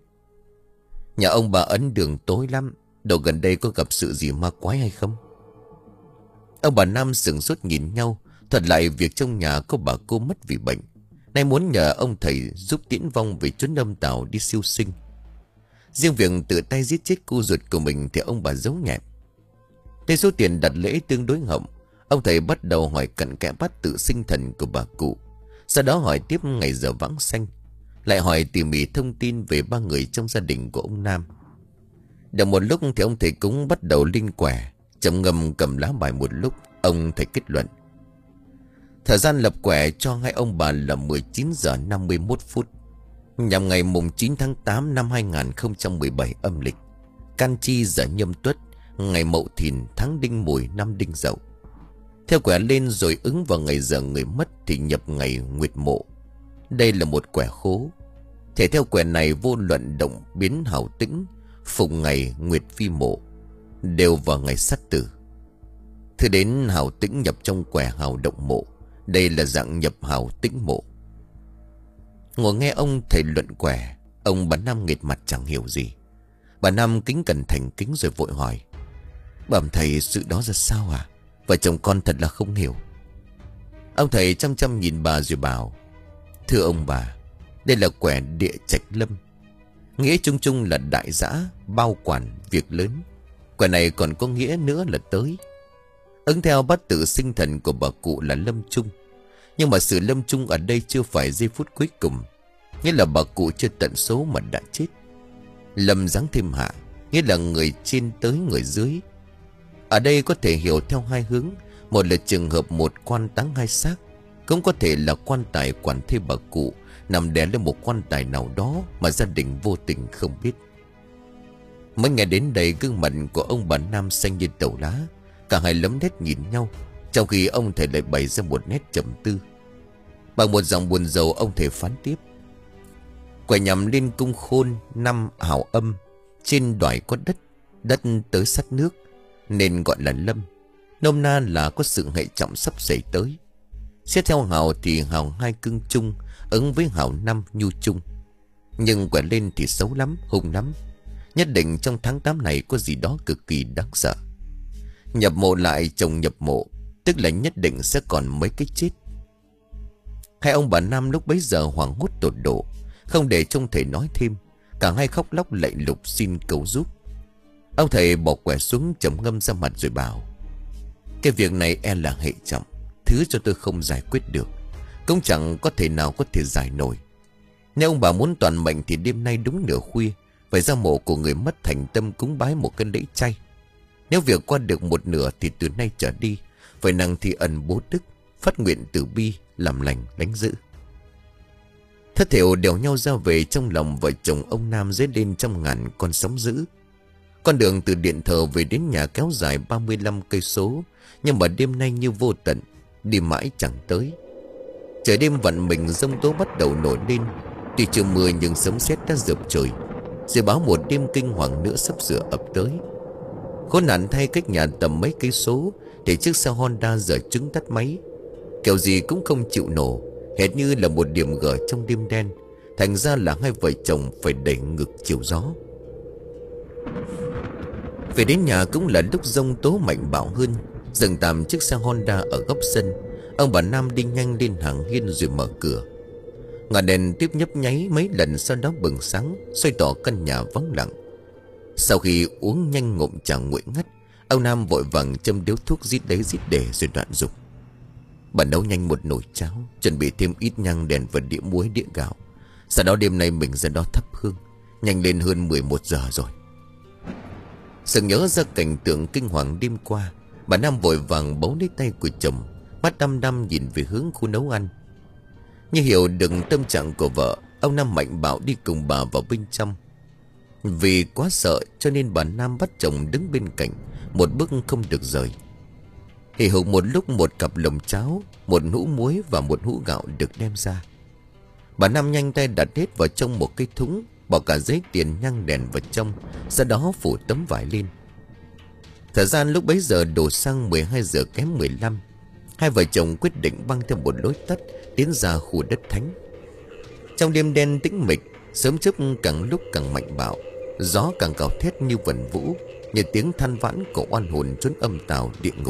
[SPEAKER 1] Nhà ông bà ấn đường tối lắm. Đầu gần đây có gặp sự gì ma quái hay không? Ông bà Nam sững sốt nhìn nhau. Thuật lại việc trong nhà có bà cô mất vì bệnh, nay muốn nhờ ông thầy giúp tiễn vong về chốn âm tào đi siêu sinh. Riêng việc tự tay giết chết cô ruột của mình thì ông bà giấu nhẹm. Để số tiền đặt lễ tương đối hậu, ông thầy bắt đầu hỏi cặn kẽ bát tự sinh thần của bà cụ. Sau đó hỏi tiếp ngày giờ vãng sanh, lại hỏi tỉ mỉ thông tin về ba người trong gia đình của ông Nam. Được một lúc thì ông thầy cúng bắt đầu linh quẻ. Trầm ngâm cầm lá bài một lúc, ông thầy kết luận. Thời gian lập quẻ cho hai ông bà là mười chín giờ năm mươi mốt phút, nhằm ngày mùng chín tháng tám năm hai nghìn không trăm mười bảy âm lịch, can chi giờ Nhâm Tuất, ngày Mậu Thìn, tháng Đinh Mùi, năm Đinh Dậu. Theo quẻ lên rồi ứng vào ngày giờ người mất thì nhập ngày Nguyệt Mộ. Đây là một quẻ khố. Thể theo quẻ này vô luận động biến hảo tĩnh, phụng ngày Nguyệt Phi Mộ, đều vào ngày Sắt Tử. Thứ đến hảo tĩnh nhập trong quẻ hảo động mộ. Đây là dạng nhập hảo tĩnh mộ. Ngồi nghe ông thầy luận quẻ, ông bà Nam nghệt mặt chẳng hiểu gì. Bà Nam kính cẩn thành kính rồi vội hỏi. Bẩm thầy, sự đó ra sao à? Vợ chồng con thật là không hiểu. Ông thầy chăm chăm nhìn bà rồi bảo. Thưa ông bà, đây là quẻ địa trạch lâm. Nghĩa chung chung là đại dã, bao quản, việc lớn. Quẻ này còn có nghĩa nữa là tới. Ứng theo bát tự sinh thần của bà cụ là lâm chung. Nhưng mà sự lâm chung ở đây chưa phải giây phút cuối cùng, nghĩa là bà cụ chưa tận số mà đã chết. Lâm giáng thêm hạ, nghĩa là người trên tới người dưới. Ở đây có thể hiểu theo hai hướng. Một là trường hợp một quan táng hai xác, cũng có thể là quan tài quản thê bà cụ nằm đè lên một quan tài nào đó mà gia đình vô tình không biết. Mới nghe đến đây, gương mặt của ông bà Nam xanh như tàu lá. Cả hai lấm nét nhìn nhau, trong khi ông thầy lại bày ra một nét trầm tư. Bằng một giọng buồn rầu, ông thầy phán tiếp. Quẻ nhằm lên cung khôn năm hảo âm. Trên đoài có đất, đất tới sát nước, nên gọi là lâm. Nôm na là có sự hệ trọng sắp xảy tới. Xét theo hào thì hào hai cưng chung ứng với hào năm nhu chung. Nhưng quẻ lên thì xấu lắm, hung lắm. Nhất định trong tháng tám này có gì đó cực kỳ đáng sợ. Nhập mộ lại chồng nhập mộ, tức là nhất định sẽ còn mấy cái chết. Hai ông bà Nam lúc bấy giờ hoảng hốt tột độ, không để trông thầy nói thêm. Cả hai khóc lóc lạy lục xin cầu giúp. Ông thầy bỏ quẻ xuống trầm ngâm ra mặt rồi bảo: cái việc này e là hệ trọng, thứ cho tôi không giải quyết được, cũng chẳng có thể nào có thể giải nổi. Nếu ông bà muốn toàn mệnh thì đêm nay đúng nửa khuya phải ra mộ của người mất thành tâm cúng bái một cái lễ chay. Nếu việc qua được một nửa thì từ nay trở đi phải năng thi ẩn bố đức, phát nguyện từ bi, làm lành đánh giữ. Thất thiểu đèo nhau ra về, trong lòng vợ chồng ông Nam dấy lên trăm ngàn con sóng dữ. Con đường từ điện thờ về đến nhà kéo dài ba mươi lăm cây số, nhưng mà đêm nay như vô tận, đi mãi chẳng tới. Trời đêm vặn mình, giông tố bắt đầu nổi lên. Tuy chưa mưa nhưng sấm sét đã rợp trời, dự báo một đêm kinh hoàng nữa sắp sửa ập tới. Khốn nạn thay, cách nhà tầm mấy cây số thì chiếc xe Honda giờ trứng tắt máy, kiểu gì cũng không chịu nổ, hệt như là một điểm gở trong đêm đen. Thành ra là hai vợ chồng phải đẩy ngược chiều gió. Về đến nhà cũng là lúc giông tố mạnh bạo hơn. Dừng tạm chiếc xe Honda ở góc sân, ông bà Nam đi nhanh lên hàng hiên rồi mở cửa. Ngọn đèn tiếp nhấp nháy mấy lần, sau đó bừng sáng, xoay tỏ căn nhà vắng lặng. Sau khi uống nhanh ngụm trà nguội ngắt, ông Nam vội vàng châm điếu thuốc rít đấy rít để rồi đoạn dục: bà nấu nhanh một nồi cháo, chuẩn bị thêm ít nhang đèn và đĩa muối đĩa gạo. Sau đó đêm nay mình ra đó thắp hương. Nhanh lên, hơn mười một giờ rồi. Sực nhớ ra cảnh tượng kinh hoàng đêm qua, bà Nam vội vàng bấu lấy tay của chồng, mắt đăm đăm nhìn về hướng khu nấu ăn. Như hiểu được tâm trạng của vợ, ông Nam mạnh bạo đi cùng bà vào bên trong. Vì quá sợ cho nên bà Nam bắt chồng đứng bên cạnh, một bước không được rời. Hì hục một lúc, một cặp lồng cháo, một hũ muối và một hũ gạo được đem ra. Bà Nam nhanh tay đặt hết vào trong một cái thúng, bỏ cả giấy tiền, nhang đèn vào trong, sau đó phủ tấm vải lên. Thời gian lúc bấy giờ đổ sang mười hai giờ kém mười lăm. Hai vợ chồng quyết định băng theo một lối tắt tiến ra khu đất thánh. Trong đêm đen tĩnh mịch, sớm chớp càng lúc càng mạnh bạo, gió càng gào thét như vần vũ, như tiếng than vãn của oan hồn trốn âm tào địa ngục.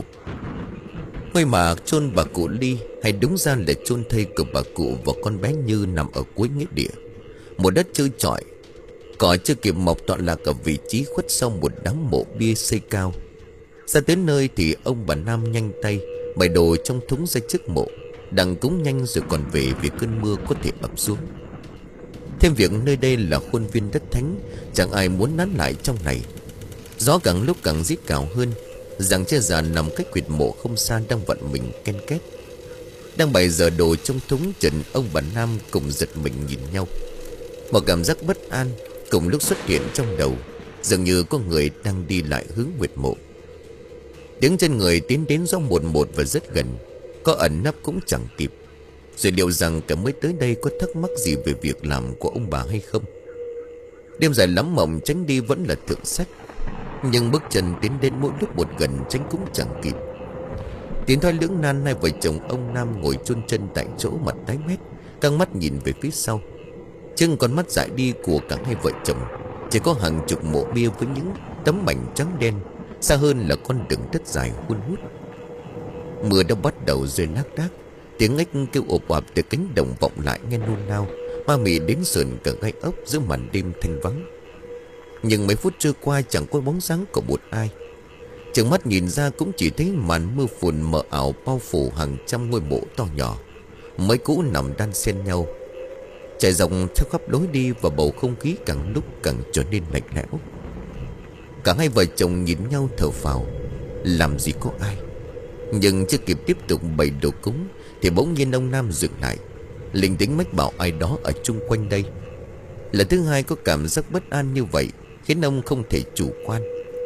[SPEAKER 1] Ngôi mả chôn bà cụ Ly, hay đúng ra là chôn thây của bà cụ và con bé Như, nằm ở cuối nghĩa địa. Một đất trơ trọi, cỏ chưa kịp mọc tọa lạc ở vị trí khuất sau một đám mộ bia xây cao. Ra tới nơi thì ông bà Nam nhanh tay bày đồ trong thúng ra trước mộ, đặng cúng nhanh rồi còn về vì cơn mưa có thể ập xuống. Thêm việc nơi đây là khuôn viên đất thánh, chẳng ai muốn nán lại trong này. Gió càng lúc càng rít cào hơn. Giàng che già nằm cách huyệt mộ không xa đang vặn mình ken két. Đang bày giờ đồ trong thúng, chợt ông bà Nam cùng giật mình nhìn nhau. Một cảm giác bất an cùng lúc xuất hiện trong đầu, dường như có người đang đi lại hướng huyệt mộ. Tiếng chân người tiến đến rõ một một và rất gần, có ẩn nấp cũng chẳng kịp. Rồi liệu rằng cả mới tới đây có thắc mắc gì về việc làm của ông bà hay không? Đêm dài lắm mộng tránh đi vẫn là thượng sách, nhưng bước chân tiến đến mỗi lúc một gần tránh cũng chẳng kịp. Tiến thoái lưỡng nan, hai vợ chồng ông Nam ngồi chôn chân tại chỗ, mặt tái mét, căng mắt nhìn về phía sau. Chừng con mắt dại đi của cả hai vợ chồng chỉ có hàng chục mộ bia với những tấm mảnh trắng đen, xa hơn là con đường đất dài hun hút. Mưa đã bắt đầu rơi lác đác, tiếng ếch kêu ộp ạp từ cánh đồng vọng lại nghe nôn nao, ma mị đến sườn cả gai ốc giữa màn đêm thanh vắng. Nhưng mấy phút trôi qua chẳng có bóng dáng của một ai. Chừng mắt nhìn ra cũng chỉ thấy màn mưa phùn mờ ảo bao phủ hàng trăm ngôi mộ to nhỏ, mấy cũ nằm đan xen nhau, trải dọc theo khắp lối đi, và bầu không khí càng lúc càng trở nên lạnh lẽo. Cả hai vợ chồng nhìn nhau thở phào. Làm gì có ai. Nhưng chưa kịp tiếp tục bày đồ cúng thì bỗng nhiên ông Nam dừng lại, linh tính mách bảo ai đó ở chung quanh đây. Lần thứ hai có cảm giác bất an như vậy khiến ông không thể chủ quan.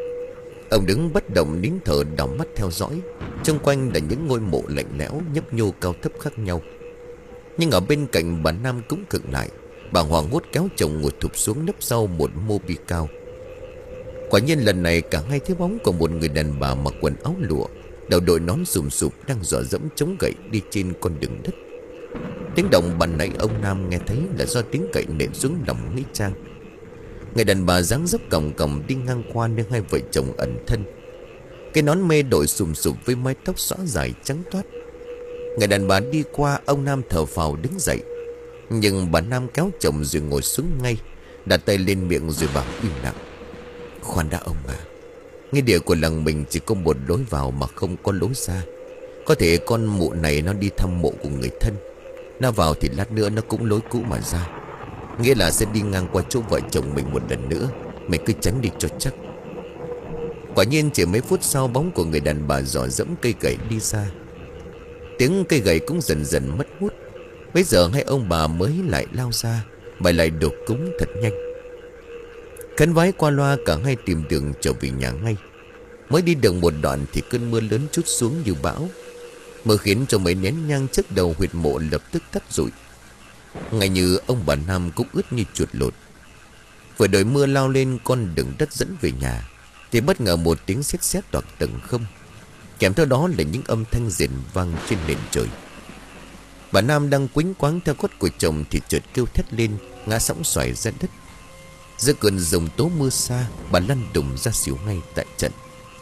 [SPEAKER 1] Ông đứng bất động nín thở đảo mắt theo dõi. Xung quanh là những ngôi mộ lạnh lẽo nhấp nhô cao thấp khác nhau. Nhưng ở bên cạnh bà Nam cũng khựng lại. Bà hoảng hốt kéo chồng ngồi thụp xuống nấp sau một mô bi cao. Quả nhiên lần này cả hai thấy bóng của một người đàn bà mặc quần áo lụa, đầu đội nón sùm sụp, đang dọa dẫm chống gậy đi trên con đường đất. Tiếng động ban nãy ông Nam nghe thấy là do tiếng gậy nện xuống lòng nghĩa trang. Người đàn bà dáng dấp còng còng đi ngang qua nơi hai vợ chồng ẩn thân. Cái nón mê đội sùm sụp với mái tóc xõa dài trắng toát. Người đàn bà đi qua, ông Nam thở phào đứng dậy. Nhưng bà Nam kéo chồng rồi ngồi xuống ngay, đặt tay lên miệng rồi bảo im lặng. Khoan đã ông bà, nghĩa địa của làng mình chỉ có một lối vào mà không có lối ra. Có thể con mụ này nó đi thăm mộ của người thân, nó vào thì lát nữa nó cũng lối cũ mà ra. Nghĩa là sẽ đi ngang qua chỗ vợ chồng mình một lần nữa. Mày cứ tránh đi cho chắc. Quả nhiên chỉ mấy phút sau, bóng của người đàn bà dò dẫm cây gậy đi ra. Tiếng cây gậy cũng dần dần mất hút. Bây giờ hai ông bà mới lại lao ra, bài lại đột cúng thật nhanh. Khấn vái qua loa, cả hai tìm đường trở về nhà ngay. Mới đi được một đoạn thì cơn mưa lớn trút xuống như bão. Mưa khiến cho mấy nén nhang trước đầu huyệt mộ lập tức tắt rụi. Ngay như ông bà Nam cũng ướt như chuột lột. Vừa đợi mưa lao lên con đường đất dẫn về nhà thì bất ngờ một tiếng sét sét toạc tầng không, kèm theo đó là những âm thanh rền vang trên nền trời. Bà Nam đang quýnh quáng theo gót của chồng thì chợt kêu thét lên, ngã sóng xoài ra đất. Giữa cơn dòng tố mưa xa, bà lăn đùng ra xỉu ngay tại trận.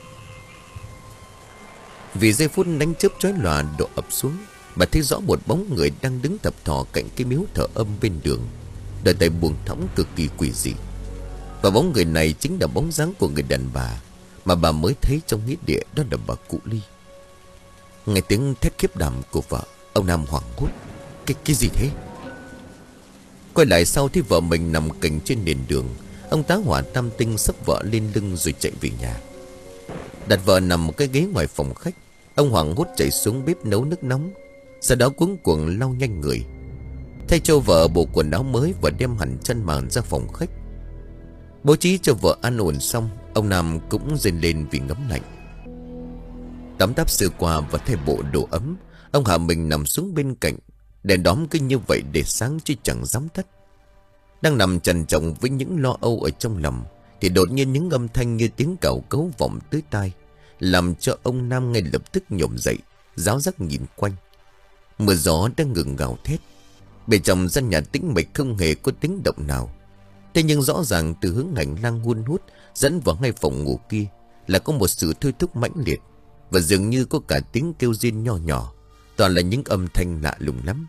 [SPEAKER 1] Vì giây phút đánh chớp chói lòa đổ ập xuống, bà thấy rõ một bóng người đang đứng thập thò cạnh cái miếu thờ âm bên đường, đôi tay buông thõng cực kỳ quỷ dị. Và bóng người này chính là bóng dáng của người đàn bà mà bà mới thấy trong nghĩa địa, đó là bà cụ Ly. Nghe tiếng thét khiếp đảm của vợ, ông Nam hoảng hốt. Cái cái gì thế? Quay lại sau thì vợ mình nằm cạnh trên nền đường. Ông tá hỏa tam tinh xốc vợ lên lưng rồi chạy về nhà. Đặt vợ nằm một cái ghế ngoài phòng khách, ông hoảng hốt chạy xuống bếp nấu nước nóng, sau đó cuống cuồng lau nhanh người, thay cho vợ bộ quần áo mới và đem hẳn chân màn ra phòng khách. Bố trí cho vợ ăn ổn xong, ông Nam cũng rên lên vì ngấm lạnh. Tắm táp sơ qua và thay bộ đồ ấm, ông hạ mình nằm xuống bên cạnh. Đèn đóm cứ như vậy để sáng chứ chẳng dám tắt. Đang nằm trằn trọc với những lo âu ở trong lòng thì đột nhiên những âm thanh như tiếng cào cấu vọng tới tai, làm cho ông Nam ngay lập tức nhổm dậy, ráo rắc nhìn quanh. Mưa gió đang ngừng gào thét. Bên trong gian nhà tĩnh mịch không hề có tiếng động nào. Thế nhưng rõ ràng từ hướng hành lang hun hút dẫn vào ngay phòng ngủ kia là có một sự thôi thúc mãnh liệt, và dường như có cả tiếng kêu rên nho nhỏ, toàn là những âm thanh lạ lùng lắm.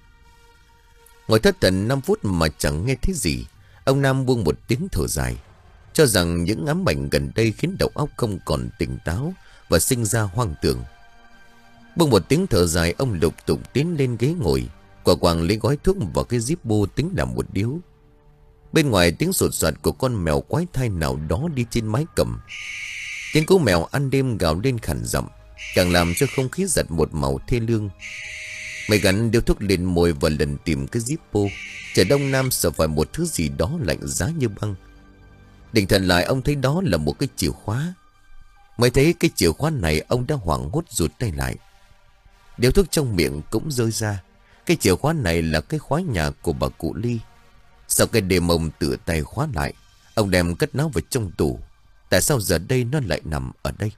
[SPEAKER 1] Ngồi thất thần năm phút mà chẳng nghe thấy gì, ông Nam buông một tiếng thở dài, cho rằng những ám ảnh gần đây khiến đầu óc không còn tỉnh táo và sinh ra hoang tưởng. Buông một tiếng thở dài, ông lục tục tiến lên ghế ngồi, quả quàng lấy gói thuốc vào cái zippo tính làm một điếu. Bên ngoài tiếng sột soạt của con mèo quái thai nào đó đi trên mái cầm. Tiếng cú mèo ăn đêm gào lên khản giọng, càng làm cho không khí giật một màu thê lương. Mày gắn điếu thuốc lên môi và lần tìm cái zippo. Trời đông nam sợ phải một thứ gì đó lạnh giá như băng. Định thần lại, ông thấy đó là một cái chìa khóa. Mới thấy cái chìa khóa này, ông đã hoảng hốt rụt tay lại. Điếu thuốc trong miệng cũng rơi ra. Cái chìa khóa này là cái khóa nhà của bà cụ Ly. Sau cái đêm ông tự tay khóa lại, ông đem cất nó vào trong tủ. Tại sao giờ đây nó lại nằm ở đây?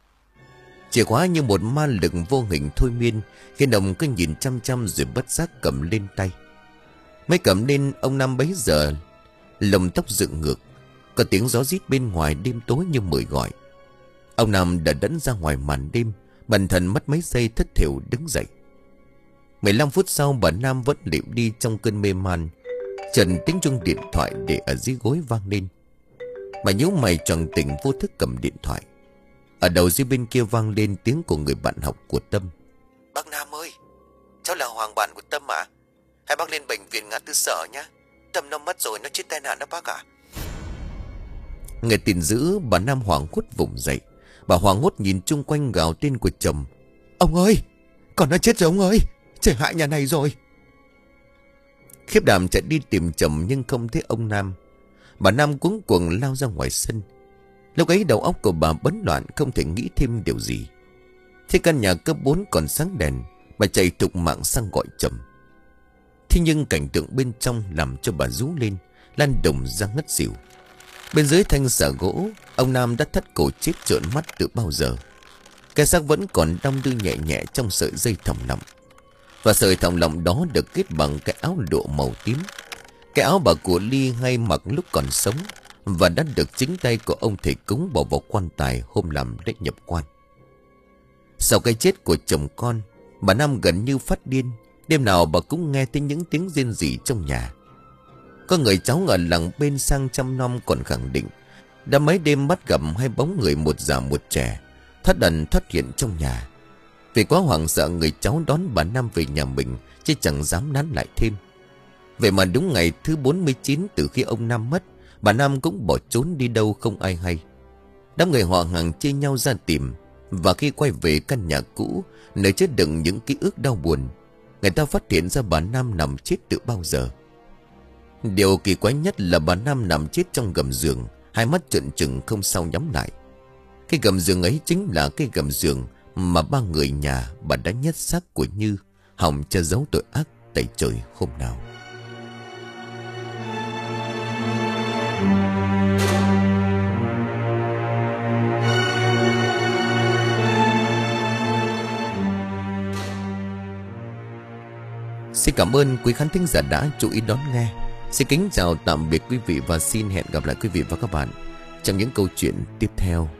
[SPEAKER 1] Chìa khóa như một ma lực vô hình thôi miên, khiến ông cứ nhìn chăm chăm rồi bất giác cầm lên tay. Mới cầm lên, ông Năm bấy giờ lồng tóc dựng ngược, có tiếng gió rít bên ngoài đêm tối như mời gọi. Ông Năm đã đẫn ra ngoài màn đêm, bần thần mất mấy giây thất thểu đứng dậy. mười lăm phút sau, bà Nam vẫn liệm đi trong cơn mê man. Trần tiếng chuông điện thoại để ở dưới gối vang lên. Bà nhíu mày choàng tỉnh, vô thức cầm điện thoại. Ở đầu dưới bên kia vang lên tiếng của người bạn học của Tâm.
[SPEAKER 2] Bác Nam ơi, cháu là Hoàng, bạn của Tâm à? Hai bác lên bệnh viện ngã tư Sở nhá. Tâm nó mất rồi, nó chết tai nạn đó bác ạ.
[SPEAKER 1] Nghe tin dữ, bà Nam hoảng hốt vùng dậy. Bà hoảng hốt nhìn chung quanh gào tên của chồng.
[SPEAKER 3] Ông ơi, con nó chết rồi ông ơi, trời hại nhà này rồi.
[SPEAKER 1] Khiếp đảm chạy đi tìm chồng nhưng không thấy ông Nam. Bà Nam cuống cuồng lao ra ngoài sân. Lúc ấy đầu óc của bà bấn loạn, không thể nghĩ thêm điều gì. Thế căn nhà cấp bốn còn sáng đèn, bà chạy thục mạng sang gọi chồng. Thế nhưng cảnh tượng bên trong làm cho bà rú lên, lăn đồng ra ngất xỉu. Bên dưới thanh xà gỗ, ông Nam đã thắt cổ chết trợn mắt từ bao giờ. Cái xác vẫn còn đong đưa nhẹ nhẹ trong sợi dây thòng lọng. Và sợi thòng lọng đó được kết bằng cái áo lụa màu tím. Cái áo bà của Ly hay mặc lúc còn sống, và đã được chính tay của ông thầy cúng bỏ vào quan tài hôm làm lễ nhập quan. Sau cái chết của chồng con, Bà Năm gần như phát điên. Đêm nào bà cũng nghe thấy những tiếng rên rỉ trong nhà. Có người cháu ở làng bên sang chăm nom còn khẳng định đã mấy đêm bắt gặp hai bóng người một già một trẻ thoát ẩn thoát hiện trong nhà. Vì quá hoảng sợ, người cháu đón bà Năm về nhà mình chứ chẳng dám nán lại thêm. Vậy mà đúng ngày thứ bốn mươi chín từ khi ông Năm mất, bà Năm cũng bỏ trốn đi đâu không ai hay. Đám người họ hàng chia nhau ra tìm. Và khi quay về căn nhà cũ nơi chứa đựng những ký ức đau buồn, người ta phát hiện ra bà Năm nằm chết từ bao giờ. Điều kỳ quái nhất là bà Năm nằm chết trong gầm giường, hai mắt trợn trừng không sao nhắm lại. Cái gầm giường ấy chính là cái gầm giường mà ba người nhà bà đã nhét xác của Như, hòng che giấu tội ác tày trời hôm nào. Xin cảm ơn quý khán thính giả đã chú ý đón nghe. Xin kính chào tạm biệt quý vị và xin hẹn gặp lại quý vị và các bạn trong những câu chuyện tiếp theo.